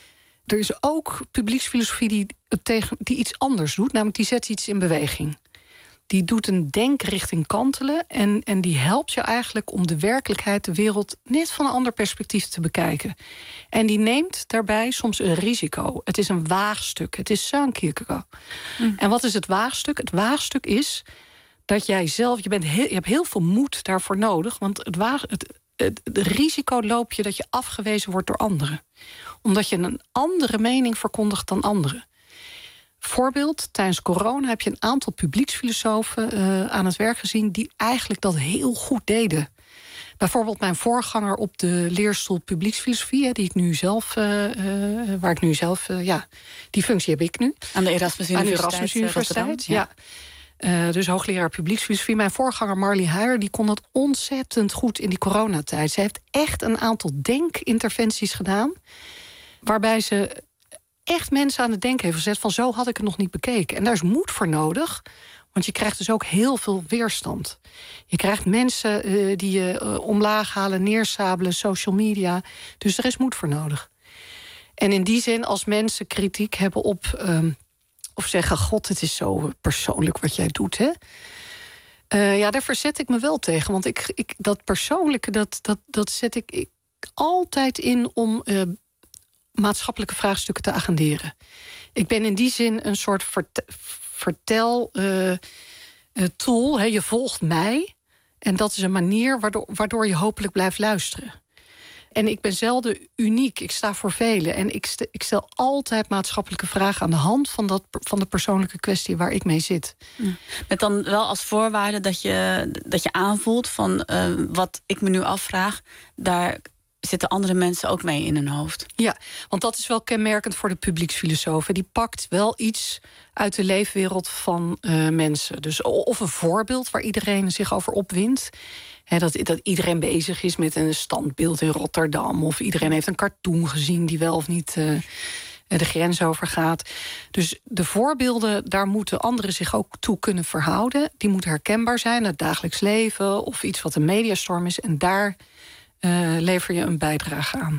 er is ook publieksfilosofie die, het tegen, die iets anders doet. Namelijk, die zet iets in beweging. Die doet een denkrichting kantelen. En, en die helpt je eigenlijk om de werkelijkheid, de wereld, net van een ander perspectief te bekijken. En die neemt daarbij soms een risico. Het is een waagstuk. Het is Søren Kierkegaard. Mm. En wat is het waagstuk? Het waagstuk is dat jij zelf, je, bent heel, je hebt heel veel moed daarvoor nodig. Want het, waag, het, het, het risico loop je dat je afgewezen wordt door anderen. Omdat je een andere mening verkondigt dan anderen. Voorbeeld, tijdens corona heb je een aantal publieksfilosofen uh, aan het werk gezien die eigenlijk dat heel goed deden. Bijvoorbeeld mijn voorganger op de leerstoel publieksfilosofie, die ik nu zelf, uh, uh, waar ik nu zelf, uh, ja, die functie heb ik nu. Aan de Erasmus Universiteit. Aan de Erasmus Universiteit, ja. ja. Uh, dus hoogleraar publieksfilosofie. Mijn voorganger Marlie Huijer, die kon dat ontzettend goed in die coronatijd. Ze heeft echt een aantal denkinterventies gedaan, waarbij ze echt mensen aan het denken heeft gezet van zo had ik het nog niet bekeken. En daar is moed voor nodig, want je krijgt dus ook heel veel weerstand. Je krijgt mensen uh, die je uh, omlaag halen, neersabelen, social media. Dus er is moed voor nodig. En in die zin, als mensen kritiek hebben op um, of zeggen, god, het is zo persoonlijk wat jij doet, hè? Uh, ja, daar verzet ik me wel tegen. Want ik, ik, dat persoonlijke, dat, dat, dat zet ik, ik altijd in om Uh, maatschappelijke vraagstukken te agenderen. Ik ben in die zin een soort vert, vertel uh, uh, tool. He, je volgt mij. En dat is een manier waardoor, waardoor je hopelijk blijft luisteren. En ik ben zelden uniek. Ik sta voor velen. En ik, st- ik stel altijd maatschappelijke vragen aan de hand van, dat, van de persoonlijke kwestie waar ik mee zit. Met dan wel als voorwaarde dat je, dat je aanvoelt van uh, wat ik me nu afvraag, daar zitten andere mensen ook mee in hun hoofd. Ja, want dat is wel kenmerkend voor de publieksfilosoof. Die pakt wel iets uit de leefwereld van uh, mensen. Dus of een voorbeeld waar iedereen zich over opwindt. He, dat, dat iedereen bezig is met een standbeeld in Rotterdam. Of iedereen heeft een cartoon gezien die wel of niet uh, de grens overgaat. Dus de voorbeelden, daar moeten anderen zich ook toe kunnen verhouden. Die moeten herkenbaar zijn in het dagelijks leven of iets wat een mediastorm is. En daar Uh, lever je een bijdrage aan.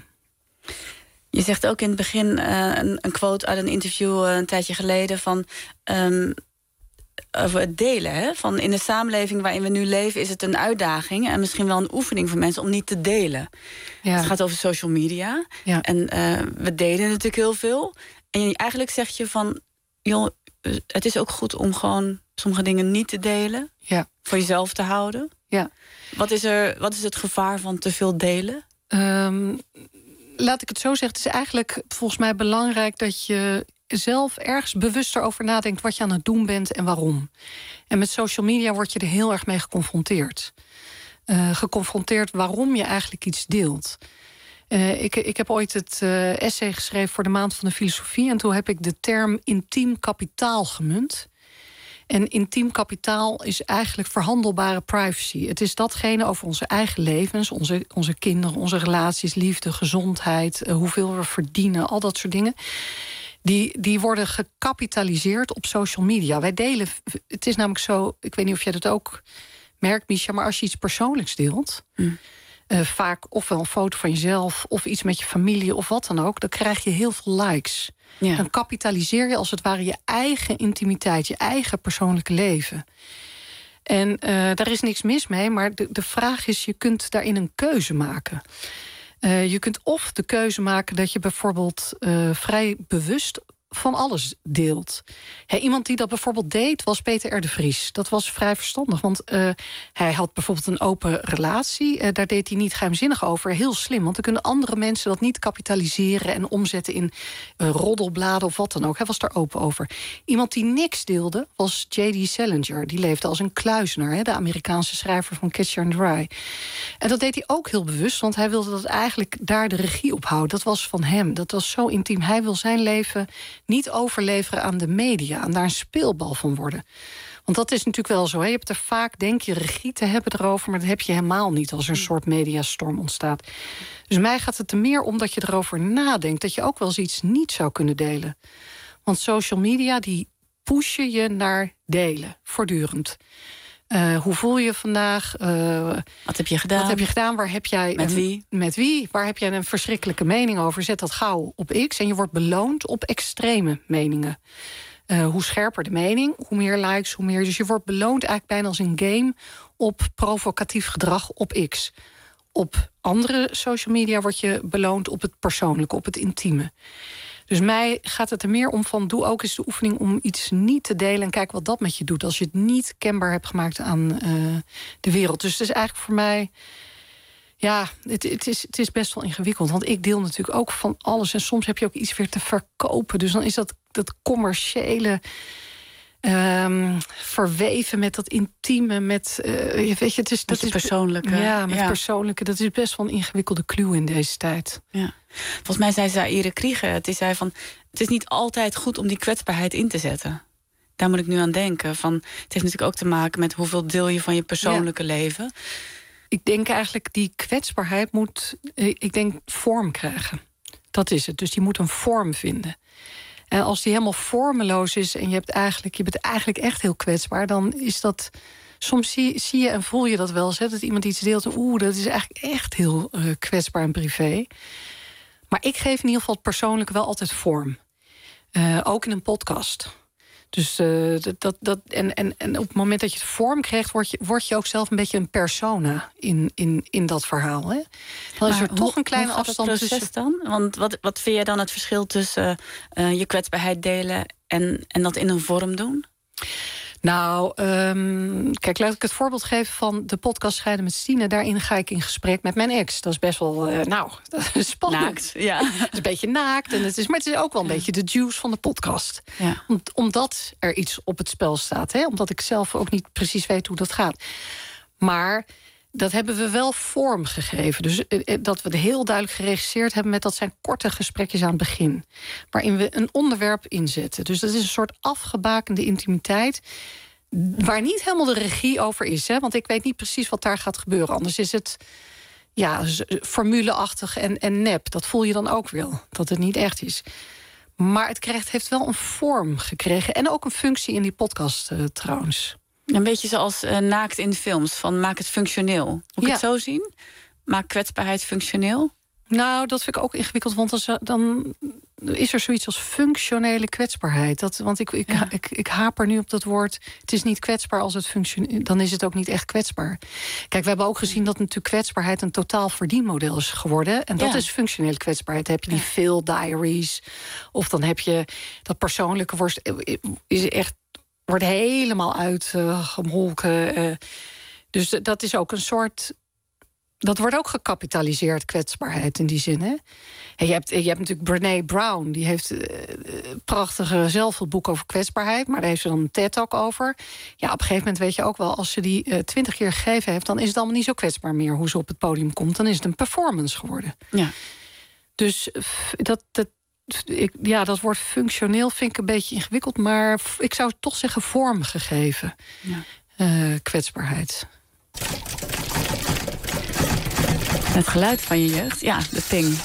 Je zegt ook in het begin uh, een, een quote uit een interview uh, een tijdje geleden van um, over het delen. Hè? Van in de samenleving waarin we nu leven is het een uitdaging en misschien wel een oefening voor mensen om niet te delen. Ja. Het gaat over social media. Ja. En uh, we delen natuurlijk heel veel. En eigenlijk zeg je van, joh, het is ook goed om gewoon sommige dingen niet te delen. Ja. Voor jezelf te houden. Ja. Wat is, er, wat is het gevaar van te veel delen? Um, laat ik het zo zeggen. Het is eigenlijk volgens mij belangrijk dat je zelf ergens bewuster over nadenkt wat je aan het doen bent en waarom. En met social media word je er heel erg mee geconfronteerd. Uh, geconfronteerd waarom je eigenlijk iets deelt. Uh, ik, ik heb ooit het uh, essay geschreven voor de Maand van de Filosofie. En toen heb ik de term intiem kapitaal gemunt. En intiem kapitaal is eigenlijk verhandelbare privacy. Het is datgene over onze eigen levens, onze, onze kinderen, onze relaties, liefde, gezondheid, uh, hoeveel we verdienen, al dat soort dingen. Die, die worden gecapitaliseerd op social media. Wij delen, het is namelijk zo, ik weet niet of jij dat ook merkt, Misha, maar als je iets persoonlijks deelt, mm. uh, vaak ofwel een foto van jezelf of iets met je familie of wat dan ook, dan krijg je heel veel likes. Ja. Dan kapitaliseer je als het ware je eigen intimiteit, je eigen persoonlijke leven. En uh, daar is niks mis mee, maar de, de vraag is, je kunt daarin een keuze maken. Uh, je kunt of de keuze maken dat je bijvoorbeeld uh, vrij bewust van alles deelt. He, iemand die dat bijvoorbeeld deed, was Peter R. de Vries. Dat was vrij verstandig, want uh, hij had bijvoorbeeld een open relatie. Uh, daar deed hij niet geheimzinnig over. Heel slim, want dan kunnen andere mensen dat niet kapitaliseren en omzetten in uh, roddelbladen of wat dan ook. Hij was daar open over. Iemand die niks deelde, was J D Salinger. Die leefde als een kluizenaar, he, de Amerikaanse schrijver van Catcher in the Rye. En dat deed hij ook heel bewust, want hij wilde dat eigenlijk daar de regie op houden. Dat was van hem, dat was zo intiem. Hij wil zijn leven niet overleveren aan de media, en daar een speelbal van worden. Want dat is natuurlijk wel zo. Hè? Je hebt er vaak, denk je, regie te hebben erover, maar dat heb je helemaal niet als er een soort mediastorm ontstaat. Dus mij gaat het er meer om dat je erover nadenkt, dat je ook wel eens iets niet zou kunnen delen. Want social media, die pushen je naar delen, voortdurend. Uh, hoe voel je je vandaag? Uh, wat heb je gedaan? Wat heb je gedaan? Waar heb jij met een, wie? Met wie? Waar heb jij een verschrikkelijke mening over? Zet dat gauw op X. En je wordt beloond op extreme meningen. Uh, hoe scherper de mening, hoe meer likes, hoe meer. Dus je wordt beloond eigenlijk bijna als een game op provocatief gedrag op X. Op andere social media word je beloond op het persoonlijke, op het intieme. Dus mij gaat het er meer om van, doe ook eens de oefening om iets niet te delen en kijk wat dat met je doet. Als je het niet kenbaar hebt gemaakt aan uh, de wereld. Dus het is eigenlijk voor mij, ja, het, het, is, het is best wel ingewikkeld. Want ik deel natuurlijk ook van alles en soms heb je ook iets weer te verkopen. Dus dan is dat, dat commerciële Um, verweven met dat intieme, met uh, weet je, het is dat is persoonlijke. Ja, met ja. persoonlijke. Dat is best wel een ingewikkelde clue in deze tijd. Ja. Volgens mij zei Zaire Krieger, het is, van, het is niet altijd goed om die kwetsbaarheid in te zetten. Daar moet ik nu aan denken. Van, het heeft natuurlijk ook te maken met hoeveel deel je van je persoonlijke ja. leven. Ik denk eigenlijk die kwetsbaarheid moet, ik denk, vorm krijgen. Dat is het. Dus die moet een vorm vinden. En als die helemaal vormeloos is en je, hebt eigenlijk, je bent eigenlijk echt heel kwetsbaar, dan is dat. Soms zie, zie je en voel je dat wel eens, hè, dat iemand iets deelt. Oeh, dat is eigenlijk echt heel uh, kwetsbaar en privé. Maar ik geef in ieder geval het persoonlijk wel altijd vorm. Uh, ook in een podcast. Dus uh, dat, dat, en, en, en op het moment dat je het vorm krijgt, word je, word je ook zelf een beetje een persona in, in, in dat verhaal. Hè? Dan is er hoe, toch een kleine hoe gaat afstand het proces tussen. Dan? Want wat, wat vind jij dan het verschil tussen uh, je kwetsbaarheid delen en, en dat in een vorm doen? Nou, um, kijk, laat ik het voorbeeld geven van de podcast Scheiden met Stine. Daarin ga ik in gesprek met mijn ex. Dat is best wel, uh, nou, dat is spannend. Naakt, ja. Het is een beetje naakt, en het is, maar het is ook wel een ja. beetje de juice van de podcast. Ja. Om, omdat er iets op het spel staat. Hè? Omdat ik zelf ook niet precies weet hoe dat gaat. Maar dat hebben we wel vorm gegeven. Dus dat we het heel duidelijk geregisseerd hebben met dat zijn korte gesprekjes aan het begin. Waarin we een onderwerp inzetten. Dus dat is een soort afgebakende intimiteit. Waar niet helemaal de regie over is. Hè? Want ik weet niet precies wat daar gaat gebeuren. Anders is het ja, formuleachtig en, en nep. Dat voel je dan ook wel. Dat het niet echt is. Maar het krijgt, heeft wel een vorm gekregen. En ook een functie in die podcast uh, trouwens. Een beetje zoals uh, naakt in films. Van maak het functioneel. Moet ik ja. het zo zien? Maak kwetsbaarheid functioneel? Nou, dat vind ik ook ingewikkeld. Want dan, dan is er zoiets als functionele kwetsbaarheid. Dat, want ik, ik, ja. ik, ik haper nu op dat woord. Het is niet kwetsbaar als het functioneert. Dan is het ook niet echt kwetsbaar. Kijk, we hebben ook gezien dat natuurlijk kwetsbaarheid een totaal verdienmodel is geworden. En dat ja. is functionele kwetsbaarheid. Dan heb je die ja. Phil Diaries. Of dan heb je dat persoonlijke worst. Is echt. Wordt helemaal uitgemolken. Uh, dus dat is ook een soort. Dat wordt ook gecapitaliseerd, kwetsbaarheid in die zin. Hè? En je, hebt, je hebt natuurlijk Brené Brown. Die heeft uh, prachtige zelfhulpboek over kwetsbaarheid. Maar daar heeft ze dan een TED-talk over. Ja, op een gegeven moment weet je ook wel. Als ze die twintig uh, keer gegeven heeft, dan is het allemaal niet zo kwetsbaar meer hoe ze op het podium komt. Dan is het een performance geworden. Ja. Dus dat. dat Ik, ja, dat woord functioneel vind ik een beetje ingewikkeld. Maar ik zou toch zeggen vormgegeven. Ja. Uh, kwetsbaarheid. Het geluid van je jeugd? Ja, de ping.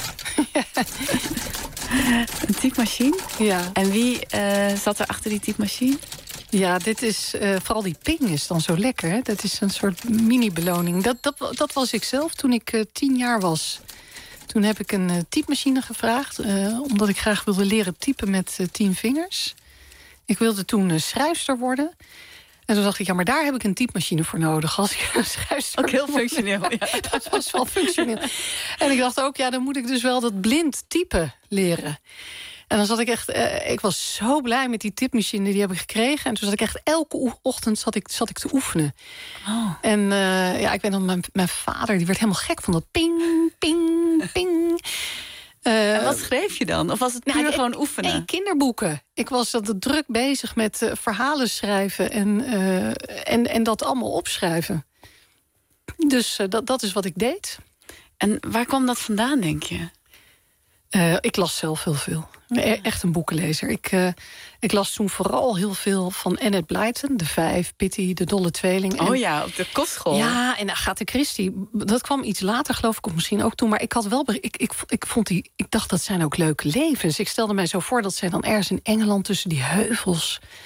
Een typemachine? Ja. En wie uh, zat er achter die typemachine? Ja, dit is, uh, vooral die ping is dan zo lekker. Hè? Dat is een soort mini-beloning. Dat, dat, dat was ik zelf toen ik uh, tien jaar was. Toen heb ik een uh, typemachine gevraagd. Uh, omdat ik graag wilde leren typen met uh, tien vingers. Ik wilde toen uh, schrijfster worden. En toen dacht ik, ja, maar daar heb ik een typemachine voor nodig. Als ik een schrijfster ook heel functioneel. Ja. Dat was wel functioneel. En ik dacht ook, ja, dan moet ik dus wel dat blind typen leren. En dan zat ik echt, uh, ik was zo blij met die typemachine, die heb ik gekregen. En toen zat ik echt elke ochtend zat ik, zat ik te oefenen. Oh. En uh, ja, ik weet nog, mijn, mijn vader, die werd helemaal gek van dat ping, ping, ping. Uh, en wat schreef je dan? Of was het puur nou, gewoon oefenen? Nee, kinderboeken. Ik was dat druk bezig met uh, verhalen schrijven en, uh, en, en dat allemaal opschrijven. Dus uh, dat, dat is wat ik deed. En waar kwam dat vandaan, denk je? Uh, ik las zelf heel veel. E- echt een boekenlezer. Ik, uh, ik las toen vooral heel veel van Enid Blyton. De Vijf, Pitty, De Dolle Tweeling. En, oh ja, op de kostschool. Ja, en Agatha Christie. Dat kwam iets later, geloof ik, of misschien ook toen. Maar ik had wel. Ik, ik, ik, vond die, ik dacht, dat zijn ook leuke levens. Ik stelde mij zo voor dat zij dan ergens in Engeland tussen die heuvels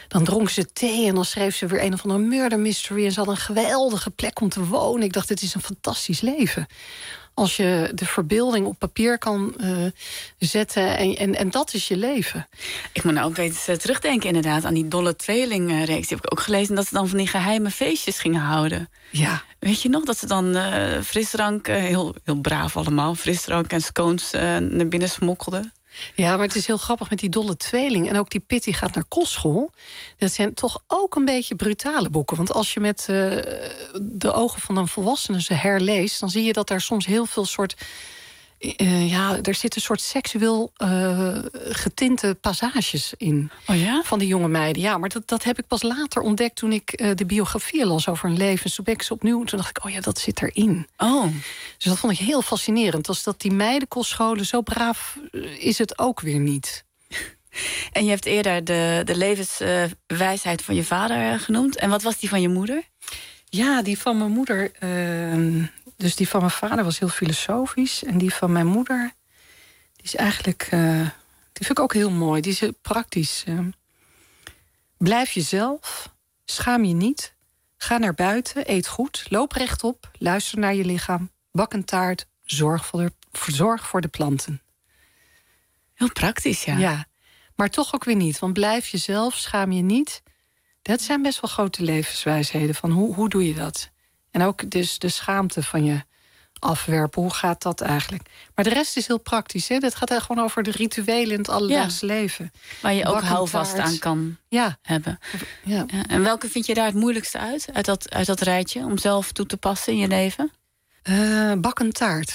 dan dronk ze thee en dan schreef ze weer een of andere murder mystery. En ze had een geweldige plek om te wonen. Ik dacht, dit is een fantastisch leven. Als je de verbeelding op papier kan uh, zetten en, en, en dat is je leven. Ik moet nou ook eens terugdenken inderdaad aan die Dolle Tweeling-reeks. Die heb ik ook gelezen dat ze dan van die geheime feestjes gingen houden. Ja. Weet je nog, dat ze dan uh, frisdrank, uh, heel, heel braaf allemaal... frisdrank en scones uh, naar binnen smokkelden. Ja, maar het is heel grappig met die Dolle Tweeling. En ook die Pitty gaat naar kostschool. Dat zijn toch ook een beetje brutale boeken. Want als je met uh, de ogen van een volwassene ze herleest... dan zie je dat daar soms heel veel soort... Uh, ja, er zitten een soort seksueel uh, getinte passages in. Oh ja? Van die jonge meiden. Ja, maar dat, dat heb ik pas later ontdekt toen ik uh, de biografie las over hun leven. Toen ben ik ze opnieuw. Toen dacht ik, oh ja, dat zit erin. Oh. Dus dat vond ik heel fascinerend. Als dat die meidenkostscholen zo braaf uh, is het ook weer niet. En je hebt eerder de, de levenswijsheid uh, van je vader uh, genoemd. En wat was die van je moeder? Ja, die van mijn moeder... Uh, dus die van mijn vader was heel filosofisch. En die van mijn moeder, die is eigenlijk... Uh, die vind ik ook heel mooi. Die is heel praktisch. Uh, blijf jezelf. Schaam je niet. Ga naar buiten. Eet goed. Loop rechtop. Luister naar je lichaam. Bak een taart. Zorg voor de, zorg voor de planten. Heel praktisch, ja. Ja, maar toch ook weer niet. Want blijf jezelf. Schaam je niet. Dat zijn best wel grote levenswijsheden. Van hoe, hoe doe je dat? En ook dus de schaamte van je afwerpen. Hoe gaat dat eigenlijk? Maar de rest is heel praktisch. Hè? Dat gaat echt gewoon over de rituelen in het alledaagse ja. leven. Waar je ook houvast aan kan ja. hebben. Ja. Ja. En welke vind je daar het moeilijkste uit? Uit dat, uit dat rijtje? Om zelf toe te passen in je leven? Uh, bak een taart.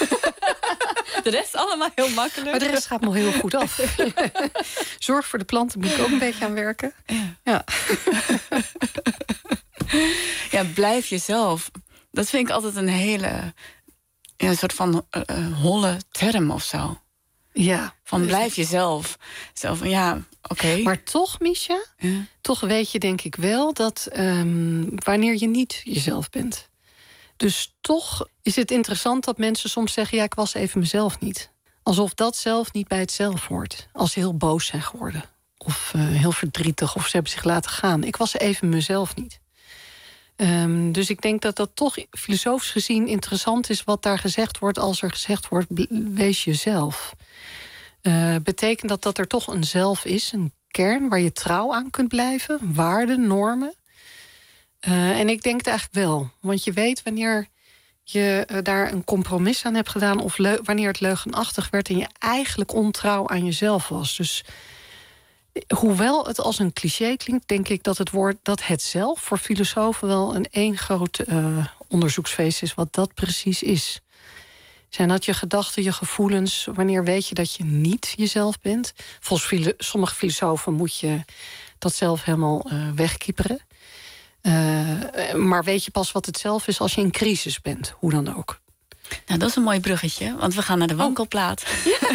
De rest allemaal heel makkelijk. Maar de rest gaat me heel goed af. Zorg voor de planten moet ik ook een beetje aan werken. Ja. Ja. Ja, blijf jezelf. Dat vind ik altijd een hele... Ja, een soort van uh, holle term of zo. Ja. Van blijf jezelf. Zo van, ja, oké. Okay. Maar toch, Misha, ja. toch weet je denk ik wel... dat um, wanneer je niet jezelf bent... Dus toch is het interessant dat mensen soms zeggen... ja, ik was even mezelf niet. Alsof dat zelf niet bij het zelf hoort. Als ze heel boos zijn geworden. Of uh, heel verdrietig, of ze hebben zich laten gaan. Ik was even mezelf niet. Um, dus ik denk dat dat toch filosofisch gezien interessant is... wat daar gezegd wordt als er gezegd wordt... wees jezelf. Uh, betekent dat dat er toch een zelf is, een kern... waar je trouw aan kunt blijven, waarden, normen... Uh, en ik denk het eigenlijk wel. Want je weet wanneer je uh, daar een compromis aan hebt gedaan... of leu- wanneer het leugenachtig werd... en je eigenlijk ontrouw aan jezelf was. Dus hoewel het als een cliché klinkt... denk ik dat het woord dat het zelf... voor filosofen wel een één groot uh, onderzoeksfeest is... wat dat precies is. Zijn dat je gedachten, je gevoelens... wanneer weet je dat je niet jezelf bent? Volgens filo- sommige filosofen moet je dat zelf helemaal uh, wegkieperen... Uh, maar weet je pas wat het zelf is als je in crisis bent. Hoe dan ook. Nou, dat is een mooi bruggetje, want we gaan naar de wankelplaat. Oh.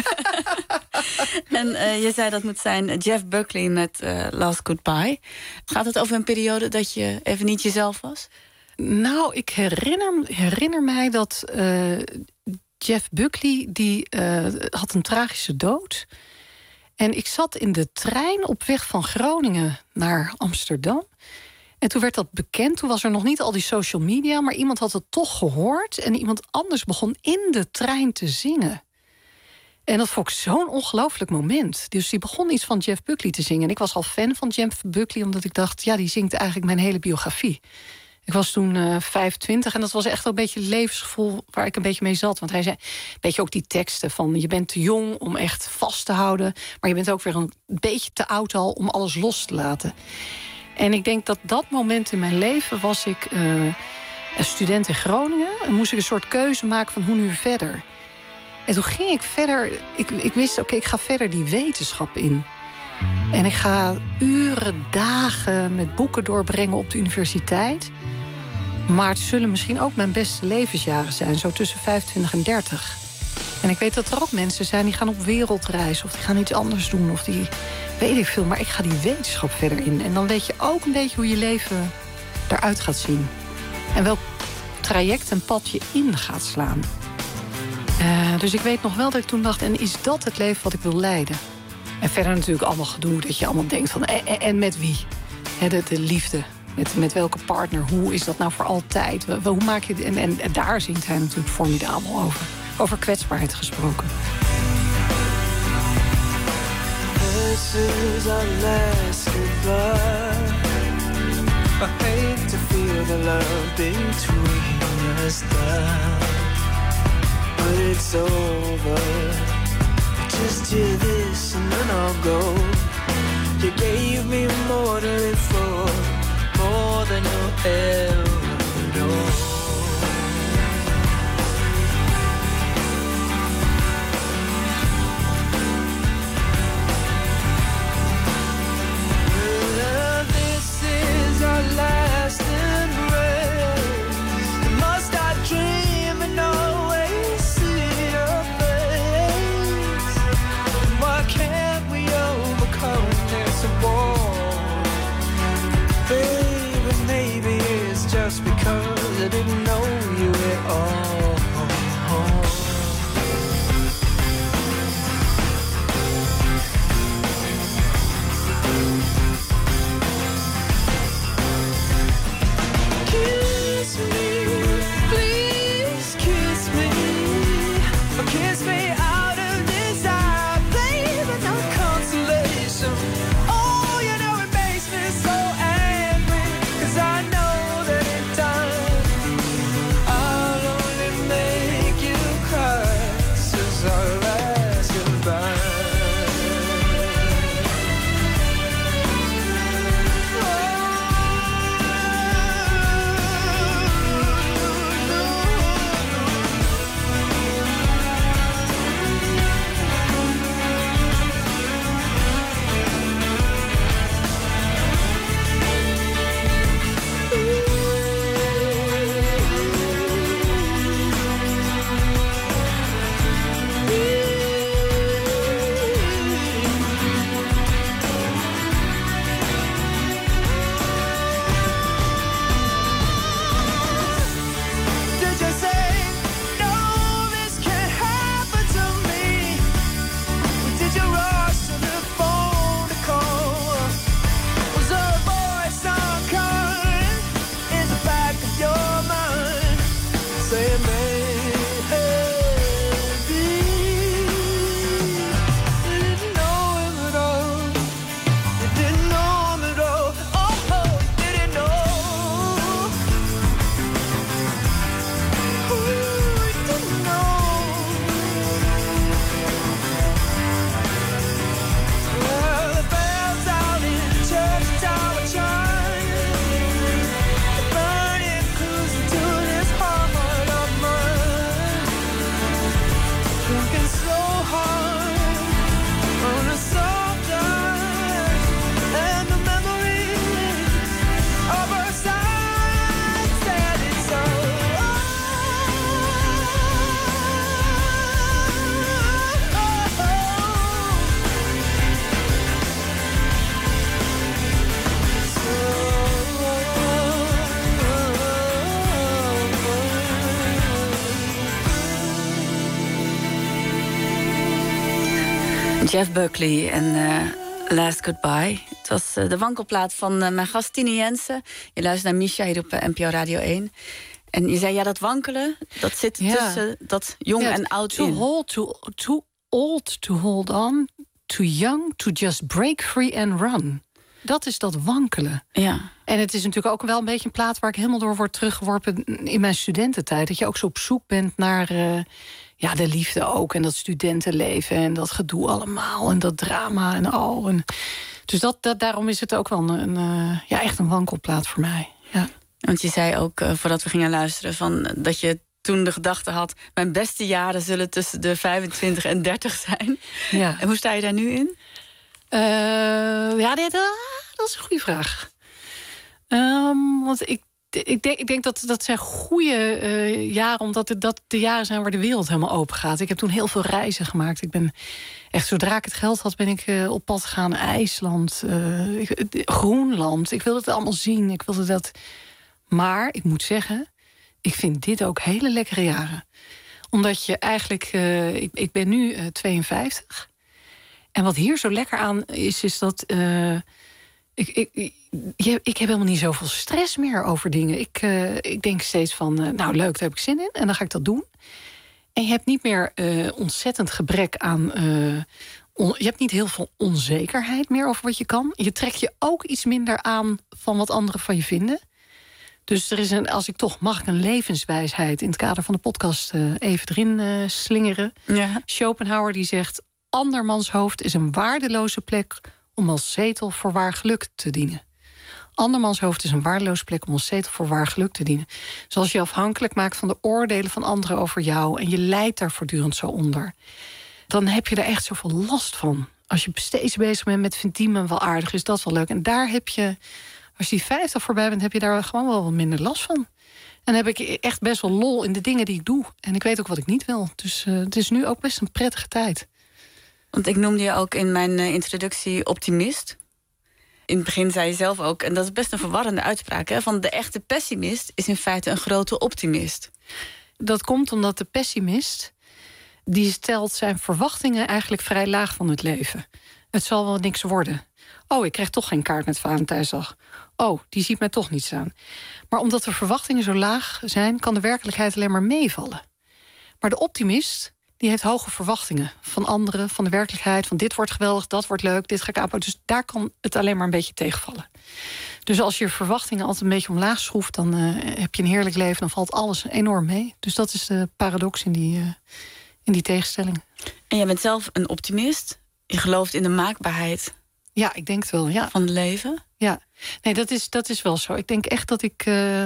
En uh, je zei dat moet zijn Jeff Buckley met uh, Last Goodbye. Gaat het over een periode dat je even niet jezelf was? Nou, ik herinner, herinner mij dat uh, Jeff Buckley... die uh, had een tragische dood. En ik zat in de trein op weg van Groningen naar Amsterdam... En toen werd dat bekend, toen was er nog niet al die social media... maar iemand had het toch gehoord... en iemand anders begon in de trein te zingen. En dat vond ik zo'n ongelooflijk moment. Dus die begon iets van Jeff Buckley te zingen. En ik was al fan van Jeff Buckley, omdat ik dacht... ja, die zingt eigenlijk mijn hele biografie. Ik was toen uh, vijfentwintig en dat was echt een beetje het levensgevoel... waar ik een beetje mee zat. Want hij zei, weet je ook die teksten van... je bent te jong om echt vast te houden... maar je bent ook weer een beetje te oud al om alles los te laten... En ik denk dat dat moment in mijn leven was ik uh, een student in Groningen. En moest ik een soort keuze maken van hoe nu verder. En toen ging ik verder. Ik, ik wist, oké, okay, ik ga verder die wetenschap in. En ik ga uren, dagen met boeken doorbrengen op de universiteit. Maar het zullen misschien ook mijn beste levensjaren zijn. Zo tussen vijfentwintig en dertig. En ik weet dat er ook mensen zijn die gaan op wereldreis... of die gaan iets anders doen, of die... weet ik veel, maar ik ga die wetenschap verder in. En dan weet je ook een beetje hoe je leven eruit gaat zien. En welk traject en pad je in gaat slaan. Uh, dus ik weet nog wel dat ik toen dacht... en is dat het leven wat ik wil leiden? En verder natuurlijk allemaal gedoe dat je allemaal denkt van... en, en met wie? He, de, de liefde. Met, met welke partner? Hoe is dat nou voor altijd? Hoe maak je, en, en, en daar zingt hij natuurlijk formidabel over. Over kwetsbaarheid gesproken. This is our last goodbye. I hate to feel the love between us down, but it's over. Just hear this and then I'll go. You gave me more to live for, more than you'll ever know. I didn't know you at all. Kiss me, please kiss me, kiss me out of desire, baby, no consolation. Oh, you know it makes me so angry, 'cause I know that in time our last goodbye. Jeff Buckley en uh, Last Goodbye. Het was uh, de wankelplaat van uh, mijn gast Tine Jensen. Je luistert naar Misha hier op uh, N P O Radio één. En je zei, ja, dat wankelen, dat zit ja. tussen dat jong ja, en oud too in. Hold, too, too old to hold on, too young to just break free and run. Dat is dat wankelen. Ja. En het is natuurlijk ook wel een beetje een plaat waar ik helemaal door word teruggeworpen in mijn studententijd. Dat je ook zo op zoek bent naar uh, ja, de liefde ook. En dat studentenleven en dat gedoe allemaal. En dat drama en al. En dus dat, dat, daarom is het ook wel een, een, uh, ja, echt een wankelplaat voor mij. Ja. Want je zei ook, uh, voordat we gingen luisteren, van, dat je toen de gedachte had, mijn beste jaren zullen tussen de vijfentwintig en dertig zijn. Ja. En hoe sta je daar nu in? Uh, ja, dit, uh, dat is een goede vraag. Um, want ik, ik, denk, ik denk dat dat zijn goede uh, jaren, omdat het dat de jaren zijn waar de wereld helemaal open gaat. Ik heb toen heel veel reizen gemaakt. Ik ben echt, zodra ik het geld had, ben ik uh, op pad gegaan naar IJsland, uh, ik, Groenland. Ik wilde het allemaal zien. Ik wilde dat. Maar ik moet zeggen, ik vind dit ook hele lekkere jaren. Omdat je eigenlijk, uh, ik, ik ben nu uh, tweeënvijftig. En wat hier zo lekker aan is, is dat... Uh, ik, ik, ik, ik heb helemaal niet zoveel stress meer over dingen. Ik, uh, ik denk steeds van, uh, nou leuk, daar heb ik zin in. En dan ga ik dat doen. En je hebt niet meer uh, ontzettend gebrek aan... Uh, on, je hebt niet heel veel onzekerheid meer over wat je kan. Je trekt je ook iets minder aan van wat anderen van je vinden. Dus er is een, als ik toch mag ik een levenswijsheid... in het kader van de podcast uh, even erin uh, slingeren. Ja. Schopenhauer die zegt... andermans hoofd is een waardeloze plek... om als zetel voor waar geluk te dienen. Andermans hoofd is een waardeloze plek... om als zetel voor waar geluk te dienen. Zoals je afhankelijk maakt van de oordelen van anderen over jou... en je lijdt daar voortdurend zo onder. Dan heb je er echt zoveel last van. Als je steeds bezig bent met vindt die me wel aardig... is dat wel leuk. En daar heb je... als je die vijftig voorbij bent, heb je daar gewoon wel wat minder last van. En dan heb ik echt best wel lol in de dingen die ik doe. En ik weet ook wat ik niet wil. Dus uh, het is nu ook best een prettige tijd. Want ik noemde je ook in mijn uh, introductie optimist. In het begin zei je zelf ook, en dat is best een verwarrende uitspraak... Hè, van de echte pessimist is in feite een grote optimist. Dat komt omdat de pessimist... die stelt zijn verwachtingen eigenlijk vrij laag van het leven. Het zal wel niks worden. Oh, ik krijg toch geen kaart met Valentijnsdag. Oh, die ziet mij toch niet staan. Maar omdat de verwachtingen zo laag zijn... kan de werkelijkheid alleen maar meevallen. Maar de optimist, die heeft hoge verwachtingen. Van anderen, van de werkelijkheid. Van dit wordt geweldig, dat wordt leuk, dit ga ik aanpakken. Dus daar kan het alleen maar een beetje tegenvallen. Dus als je verwachtingen altijd een beetje omlaag schroeft... dan uh, heb je een heerlijk leven, dan valt alles enorm mee. Dus dat is de paradox in die, uh, in die tegenstelling. En jij bent zelf een optimist. Je gelooft in de maakbaarheid... Ja, ik denk het wel, ja. Van het leven? Ja, nee, dat is, dat is wel zo. Ik denk echt dat ik uh,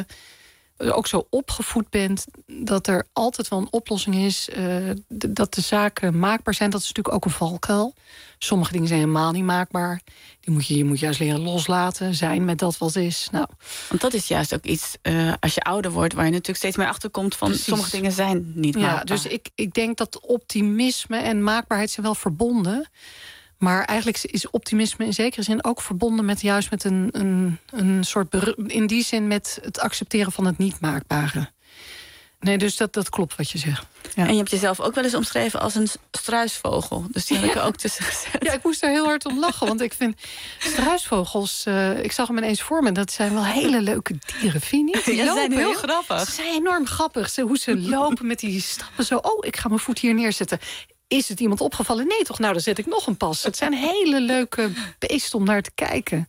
ook zo opgevoed ben... dat er altijd wel een oplossing is. Uh, d- dat de zaken maakbaar zijn, dat is natuurlijk ook een valkuil. Sommige dingen zijn helemaal niet maakbaar. Die moet je, je moet juist leren loslaten, zijn met dat wat is. Nou. Want dat is juist ook iets, uh, als je ouder wordt... waar je natuurlijk steeds meer achterkomt van... Precies. Sommige dingen zijn niet maakbaar. Ja, dus ik, ik denk dat optimisme en maakbaarheid zijn wel verbonden... Maar eigenlijk is optimisme in zekere zin ook verbonden met juist met een, een, een soort beru- in die zin met het accepteren van het niet maakbare. Nee, dus dat, dat klopt wat je zegt. Ja. En je hebt jezelf ook wel eens omschreven als een struisvogel. Dus die heb ik er ook tussen gezet. Ja, ik moest er heel hard om lachen. Want ik vind struisvogels... Uh, ik zag hem ineens voor me. Dat zijn wel hele leuke dieren, vind je niet? Die ja, lopen, zijn heel grappig. Ze zijn enorm grappig. Ze, hoe ze lopen met die stappen zo. Oh, ik ga mijn voet hier neerzetten. Is het iemand opgevallen? Nee, toch? Nou, dan zet ik nog een pas. Het zijn hele leuke beesten om naar te kijken.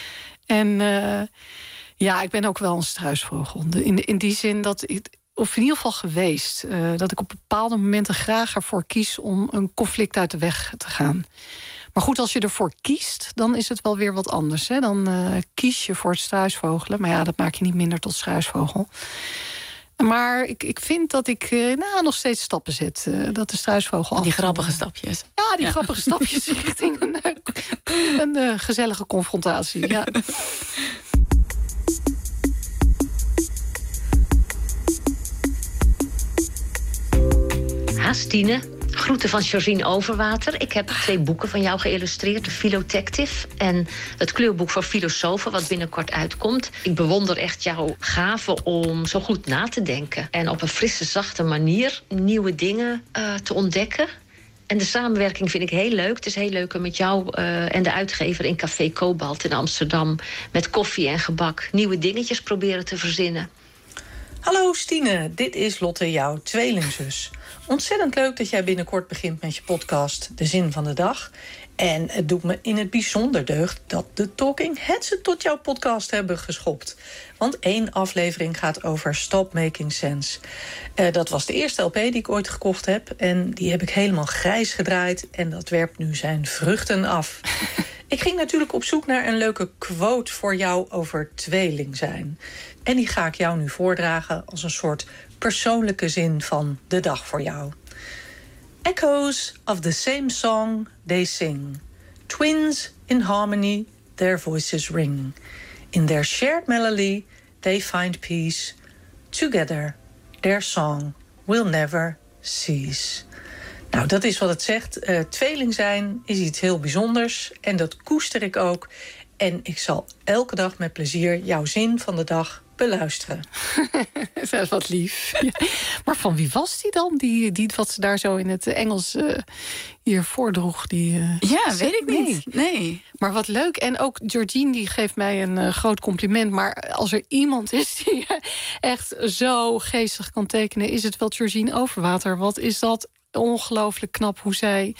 En uh, ja, ik ben ook wel een struisvogel. In, in die zin dat ik... of in ieder geval geweest... Uh, dat ik op bepaalde momenten graag ervoor kies... om een conflict uit de weg te gaan. Maar goed, als je ervoor kiest... dan is het wel weer wat anders. Hè? Dan uh, kies je voor het struisvogelen. Maar ja, dat maak je niet minder tot struisvogel. Maar ik, ik vind dat ik uh, nou, nog steeds stappen zet. Uh, dat de struisvogel... Die af, grappige stapjes. Ja, die ja. grappige stapjes richting een, een, een uh, gezellige confrontatie. Ja. Ha, Stine. Groeten van Georgine Overwater. Ik heb twee boeken van jou geïllustreerd. De Philotective en het kleurboek voor filosofen... wat binnenkort uitkomt. Ik bewonder echt jouw gave om zo goed na te denken... en op een frisse, zachte manier nieuwe dingen uh, te ontdekken. En de samenwerking vind ik heel leuk. Het is heel leuk om met jou uh, en de uitgever in Café Cobalt in Amsterdam... met koffie en gebak nieuwe dingetjes proberen te verzinnen. Hallo Stine, dit is Lotte, jouw tweelingzus. Ontzettend leuk dat jij binnenkort begint met je podcast De Zin van de Dag. En het doet me in het bijzonder deugd dat de Talking Heads het tot jouw podcast hebben geschopt. Want één aflevering gaat over Stop Making Sense. Uh, dat was de eerste L P die ik ooit gekocht heb. En die heb ik helemaal grijs gedraaid. En dat werpt nu zijn vruchten af. Ik ging natuurlijk op zoek naar een leuke quote voor jou over tweeling zijn. En die ga ik jou nu voordragen als een soort persoonlijke zin van de dag voor jou. Echoes of the same song they sing. Twins in harmony their voices ring. In their shared melody they find peace. Together their song will never cease. Nou, dat is wat het zegt. Uh, tweeling zijn is iets heel bijzonders. En dat koester ik ook. En ik zal elke dag met plezier jouw zin van de dag beluisteren. Dat is wat lief. Ja. Maar van wie was die dan? Die, die wat ze daar zo in het Engels uh, hier voordroeg. Die, uh, ja, weet ik niet. Nee. nee. Maar wat leuk. En ook Georgine die geeft mij een uh, groot compliment. Maar als er iemand is die echt zo geestig kan tekenen, is het wel Georgine Overwater. Wat is dat ongelooflijk knap hoe zij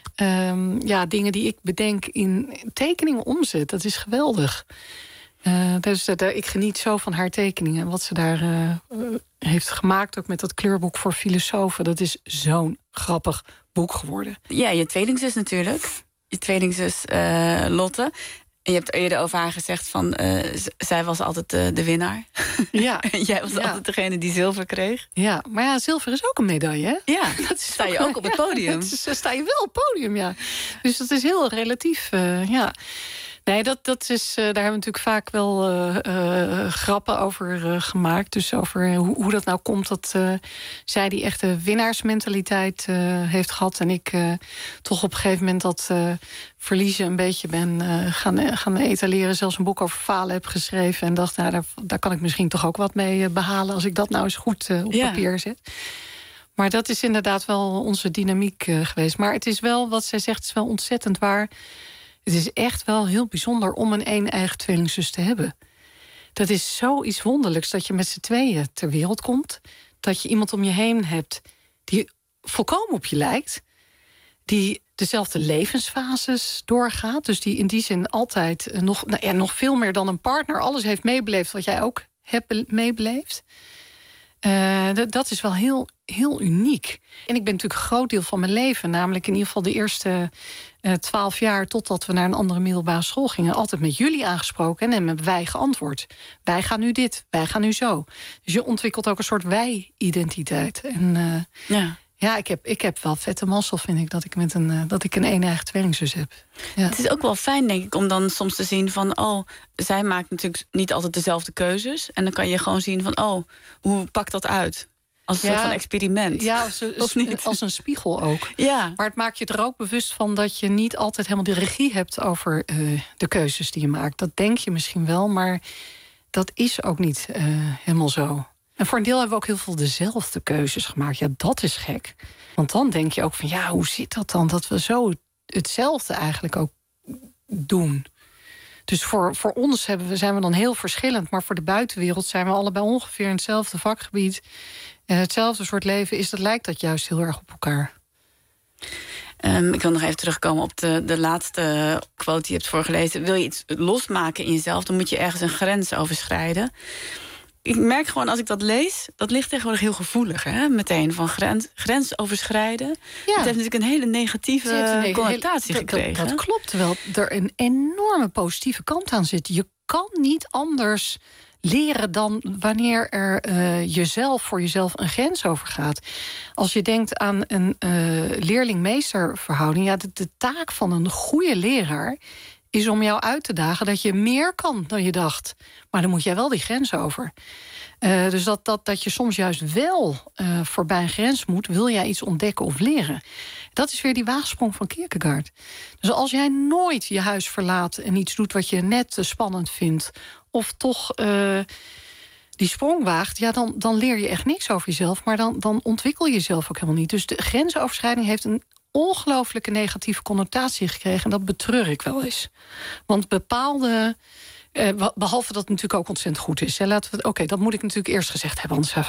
um, ja, dingen die ik bedenk in tekeningen omzet. Dat is geweldig. Uh, dus uh, ik geniet zo van haar tekeningen. Wat ze daar uh, uh, heeft gemaakt, ook met dat kleurboek voor filosofen. Dat is zo'n grappig boek geworden. Ja, je tweelingzus natuurlijk. Je tweelingzus uh, Lotte. En je hebt eerder over haar gezegd van uh, z- zij was altijd uh, de winnaar. Ja. En jij was ja. altijd degene die zilver kreeg. Ja, maar ja, zilver is ook een medaille, hè? Ja, dat is sta je ook, ook op het podium. Ja, dat sta je wel op het podium, ja. Dus dat is heel relatief, uh, ja. Nee, dat, dat is, uh, daar hebben we natuurlijk vaak wel uh, uh, grappen over uh, gemaakt. Dus over hoe, hoe dat nou komt dat uh, zij die echte winnaarsmentaliteit uh, heeft gehad. En ik uh, toch op een gegeven moment dat uh, verliezen een beetje ben uh, gaan, gaan etaleren. Zelfs een boek over falen heb geschreven. En dacht, nou, daar, daar kan ik misschien toch ook wat mee behalen als ik dat nou eens goed uh, op ja. papier zet. Maar dat is inderdaad wel onze dynamiek uh, geweest. Maar het is wel, wat zij zegt, is wel ontzettend waar. Het is echt wel heel bijzonder om een een-eigen tweelingzus te hebben. Dat is zoiets wonderlijks dat je met z'n tweeën ter wereld komt. Dat je iemand om je heen hebt die volkomen op je lijkt. Die dezelfde levensfases doorgaat. Dus die in die zin altijd nog, nou ja, nog veel meer dan een partner alles heeft meebeleefd wat jij ook hebt meebeleefd. Uh, d- dat is wel heel, heel uniek. En ik ben natuurlijk een groot deel van mijn leven, namelijk in ieder geval de eerste uh, twaalf jaar totdat we naar een andere middelbare school gingen, altijd met jullie aangesproken en met wij geantwoord. Wij gaan nu dit, wij gaan nu zo. Dus je ontwikkelt ook een soort wij-identiteit. En uh, ja. Ja, ik heb, ik heb wel vette mazzel, vind ik, dat ik met een, uh, dat ik een een-eigen tweelingzus heb. Ja. Het is ook wel fijn, denk ik, om dan soms te zien van, oh, zij maakt natuurlijk niet altijd dezelfde keuzes. En dan kan je gewoon zien van, oh, hoe pakt dat uit? Als een ja, soort van experiment. Ja, als, als, niet? als een spiegel ook. Ja. Maar het maakt je er ook bewust van dat je niet altijd helemaal de regie hebt over uh, de keuzes die je maakt. Dat denk je misschien wel, maar dat is ook niet uh, helemaal zo. En voor een deel hebben we ook heel veel dezelfde keuzes gemaakt. Ja, dat is gek. Want dan denk je ook van, ja, hoe zit dat dan? Dat we zo hetzelfde eigenlijk ook doen. Dus voor, voor ons hebben we, zijn we dan heel verschillend. Maar voor de buitenwereld zijn we allebei ongeveer in hetzelfde vakgebied. Uh, hetzelfde soort leven is, dat lijkt dat juist heel erg op elkaar. Um, ik wil nog even terugkomen op de, de laatste quote die je hebt voorgelezen. Wil je iets losmaken in jezelf, dan moet je ergens een grens overschrijden. Ik merk gewoon als ik dat lees, dat ligt tegenwoordig heel gevoelig, hè? Meteen van grens, grens overschrijden. Ja. Het heeft natuurlijk een hele negatieve een neg- connotatie heel, gekregen. Dat, dat klopt, terwijl er een enorme positieve kant aan zit. Je kan niet anders leren dan wanneer er uh, jezelf voor jezelf een grens overgaat. Als je denkt aan een uh, leerling-meesterverhouding, ja, de, de taak van een goede leraar is om jou uit te dagen dat je meer kan dan je dacht. Maar dan moet jij wel die grens over. Uh, dus dat, dat, dat je soms juist wel uh, voorbij een grens moet, wil jij iets ontdekken of leren. Dat is weer die waagsprong van Kierkegaard. Dus als jij nooit je huis verlaat en iets doet wat je net uh, spannend vindt, of toch uh, die sprong waagt, ja, dan, dan leer je echt niks over jezelf, maar dan, dan ontwikkel je jezelf ook helemaal niet. Dus de grensoverschrijding heeft een ongelooflijke negatieve connotatie gekregen. En dat betreur ik wel eens. Want bepaalde, eh, behalve dat het natuurlijk ook ontzettend goed is. Laten we, Oké, okay, dat moet ik natuurlijk eerst gezegd hebben. Anders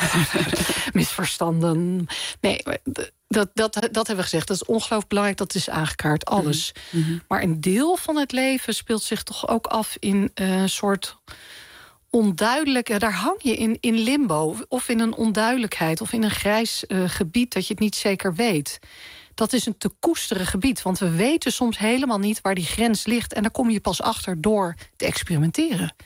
misverstanden. Nee, dat, dat, dat hebben we gezegd. Dat is ongelooflijk belangrijk. Dat is aangekaart, alles. Mm-hmm. Maar een deel van het leven speelt zich toch ook af in een uh, soort onduidelijk, daar hang je in, in limbo. Of in een onduidelijkheid. Of in een grijs uh, gebied dat je het niet zeker weet. Dat is een te koesteren gebied. Want we weten soms helemaal niet waar die grens ligt. En daar kom je pas achter door te experimenteren.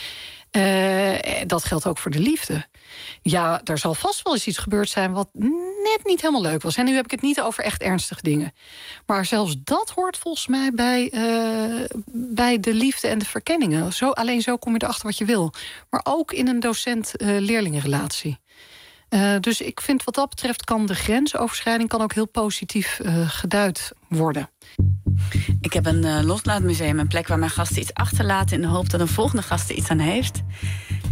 Uh, dat geldt ook voor de liefde. Ja, er zal vast wel eens iets gebeurd zijn wat net niet helemaal leuk was. En nu heb ik het niet over echt ernstige dingen. Maar zelfs dat hoort volgens mij bij, uh, bij de liefde en de verkenningen. Zo, alleen zo kom je erachter wat je wil. Maar ook in een docent-leerlingenrelatie. Uh, dus ik vind wat dat betreft kan de grensoverschrijding kan ook heel positief uh, geduid worden. Ik heb een uh, loslaatmuseum, een plek waar mijn gasten iets achterlaten in de hoop dat een volgende gast er iets aan heeft.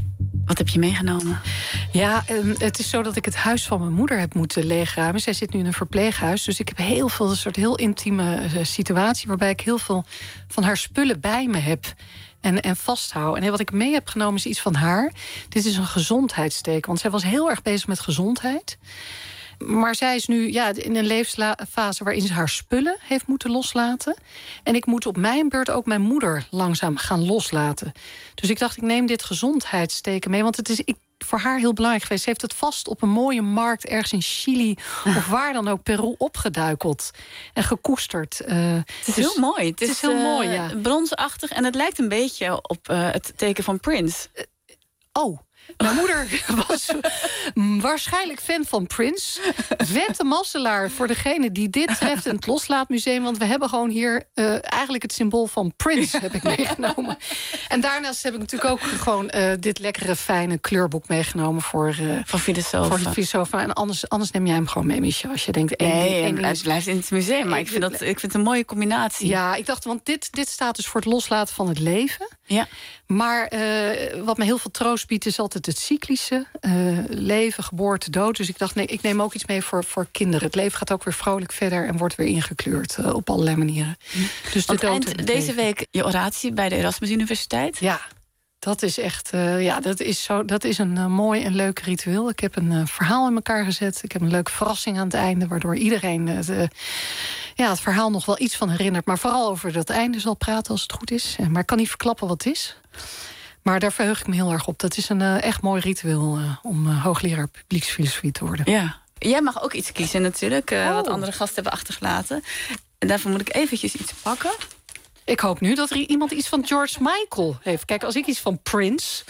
Wat heb je meegenomen? Ja, um, het is zo dat ik het huis van mijn moeder heb moeten leegruimen. Zij zit nu in een verpleeghuis, dus ik heb heel veel, een soort heel intieme uh, situatie waarbij ik heel veel van haar spullen bij me heb. En, en vasthoud. En wat ik mee heb genomen is iets van haar. Dit is een gezondheidsteken, want zij was heel erg bezig met gezondheid. Maar zij is nu ja, in een levensfase waarin ze haar spullen heeft moeten loslaten. En ik moet op mijn beurt ook mijn moeder langzaam gaan loslaten. Dus ik dacht, ik neem dit gezondheidsteken mee. Want het is ik, voor haar heel belangrijk geweest. Ze heeft het vast op een mooie markt ergens in Chili of waar dan ook, Peru, opgeduikeld en gekoesterd. Uh, het is dus, heel mooi. Het, het is, is heel uh, mooi, ja. Bronsachtig en het lijkt een beetje op uh, het teken van Prince. Uh, oh. Mijn moeder was waarschijnlijk fan van Prince. Vette masselaar voor degene die dit treft in het Loslaatmuseum. Want we hebben gewoon hier uh, eigenlijk het symbool van Prince heb ik meegenomen. En daarnaast heb ik natuurlijk ook gewoon uh, dit lekkere fijne kleurboek meegenomen voor uh, van Filosofa. Voor Filosofa. En anders, anders neem jij hem gewoon mee, Micha. Als je denkt, één, nee, één, één het is... blijft in het museum. Maar ik vind, dat, ik vind het een mooie combinatie. Ja, ik dacht, want dit, dit staat dus voor het loslaten van het leven. Ja. Maar uh, wat me heel veel troost biedt is altijd het cyclische. Uh, leven, geboorte, dood. Dus ik dacht, nee, ik neem ook iets mee voor, voor kinderen. Het leven gaat ook weer vrolijk verder en wordt weer ingekleurd uh, op allerlei manieren. Dus de dood eind deze leven. Week je oratie bij de Erasmus Universiteit. Ja, dat is echt uh, ja, dat is, zo, dat is een uh, mooi en leuk ritueel. Ik heb een uh, verhaal in elkaar gezet. Ik heb een leuke verrassing aan het einde, waardoor iedereen uh, de, ja, het verhaal nog wel iets van herinnert. Maar vooral over dat einde zal praten als het goed is. Maar ik kan niet verklappen wat het is. Maar daar verheug ik me heel erg op. Dat is een uh, echt mooi ritueel uh, om uh, hoogleraar publieksfilosofie te worden. Ja. Jij mag ook iets kiezen natuurlijk, uh, oh. wat andere gasten hebben achtergelaten. En daarvoor moet ik eventjes iets pakken. Ik hoop nu dat er iemand iets van George Michael heeft. Kijk, als ik iets van Prince...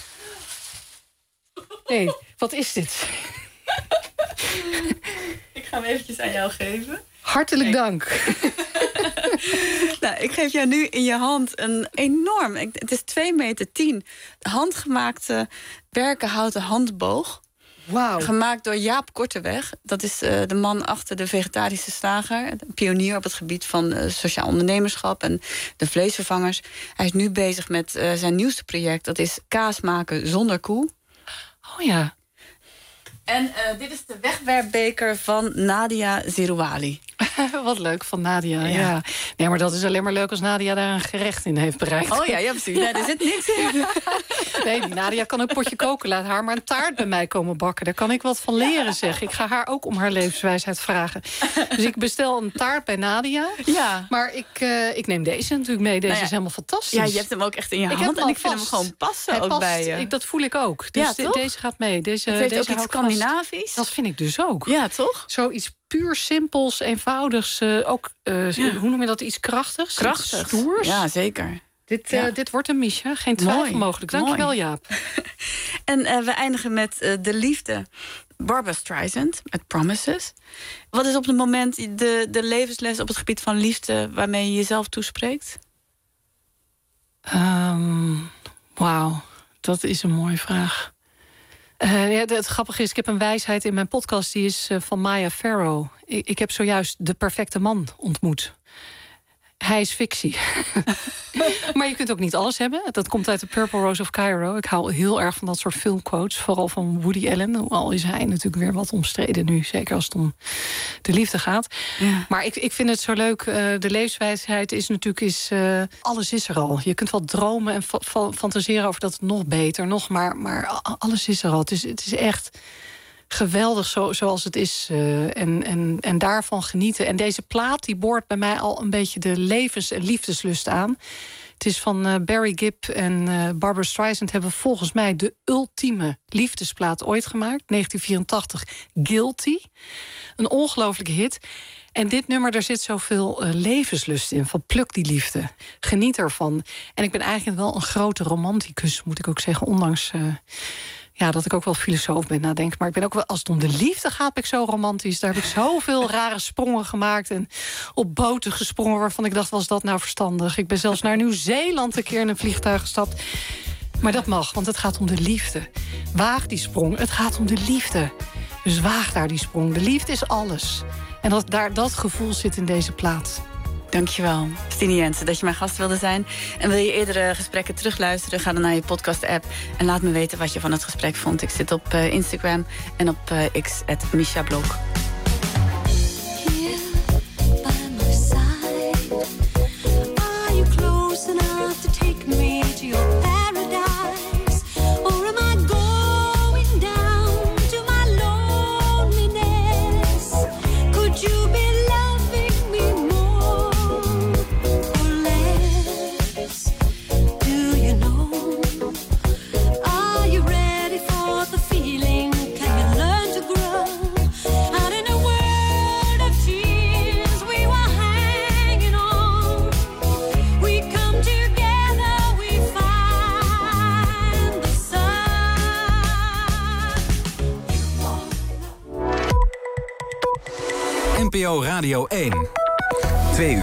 Nee, wat is dit? Ik ga hem eventjes aan jou geven. Hartelijk Kijk. dank. Nou, ik geef jou nu in je hand een enorm... Het is twee meter tien. Handgemaakte berkenhouten handboog. Wow. Gemaakt door Jaap Korteweg. Dat is uh, de man achter de vegetarische slager. Een pionier op het gebied van uh, sociaal ondernemerschap en de vleesvervangers. Hij is nu bezig met uh, zijn nieuwste project. Dat is kaas maken zonder koe. Oh ja. En uh, dit is de wegwerpbeker van Nadia Zerouali. Wat leuk van Nadia, ja. ja. Nee, maar dat is alleen maar leuk als Nadia daar een gerecht in heeft bereikt. Oh ja, ja precies. Nee, er zit niks in. Nee, Nadia kan een potje koken. Laat haar maar een taart bij mij komen bakken. Daar kan ik wat van leren, zeg. Ik ga haar ook om haar levenswijsheid vragen. Dus ik bestel een taart bij Nadia. Ja. Maar ik, uh, ik neem deze natuurlijk mee. Deze nou ja, is helemaal fantastisch. Ja, je hebt hem ook echt in je ik hand. En ik vind vast. hem gewoon passen Hij ook past, bij je. Ik, dat voel ik ook. Dus ja, de, deze gaat mee. Deze, het heeft deze ook iets Scandinavisch. Dat vind ik dus ook. Ja, toch? Zoiets puur simpels, eenvoudigs. Uh, ook, uh, ja. Hoe noem je dat? Iets krachtigs? Krachtig. Iets stoers? Ja, zeker. Dit, uh, ja. dit wordt een Misha. Geen twijfel mogelijk. Dank je wel, Jaap. En uh, we eindigen met uh, de liefde. Barbra Streisand, met Promises. Wat is op het moment de, de levensles op het gebied van liefde waarmee je jezelf toespreekt? Um, Wauw, dat is een mooie vraag. Uh, ja, het grappige is, ik heb een wijsheid in mijn podcast... die is uh, van Maya Farrow. Ik, ik heb zojuist de perfecte man ontmoet. Hij is fictie. Maar je kunt ook niet alles hebben. Dat komt uit de Purple Rose of Cairo. Ik hou heel erg van dat soort filmquotes. Vooral van Woody Allen. Al is hij natuurlijk weer wat omstreden nu. Zeker als het om de liefde gaat. Ja. Maar ik, ik vind het zo leuk. Uh, de levenswijsheid is natuurlijk... Is, uh, alles is er al. Je kunt wel dromen en fa- fa- fantaseren over dat het nog beter. Nog maar, maar alles is er al. Het is, het is echt... geweldig zo, zoals het is. Uh, en, en, en daarvan genieten. En deze plaat die boort bij mij al een beetje de levens- en liefdeslust aan. Het is van uh, Barry Gibb en uh, Barbra Streisand... hebben volgens mij de ultieme liefdesplaat ooit gemaakt. negentien vierentachtig, Guilty. Een ongelofelijke hit. En dit nummer, daar zit zoveel uh, levenslust in. Van pluk die liefde. Geniet ervan. En ik ben eigenlijk wel een grote romanticus, moet ik ook zeggen. Ondanks... Uh, Ja, dat ik ook wel filosoof ben nadenken. Maar ik ben ook wel, als het om de liefde gaat, ben ik zo romantisch. Daar heb ik zoveel rare sprongen gemaakt. En op boten gesprongen waarvan ik dacht, was dat nou verstandig? Ik ben zelfs naar Nieuw-Zeeland een keer in een vliegtuig gestapt. Maar dat mag, want het gaat om de liefde. Waag die sprong, het gaat om de liefde. Dus waag daar die sprong. De liefde is alles. En dat, daar, dat gevoel zit in deze plaat. Dankjewel, Stine Jensen, dat je mijn gast wilde zijn. En wil je eerdere gesprekken terugluisteren, ga dan naar je podcast-app en laat me weten wat je van het gesprek vond. Ik zit op uh, Instagram en op uh, X, at Misha Blok. N P O Radio één. Twee uur.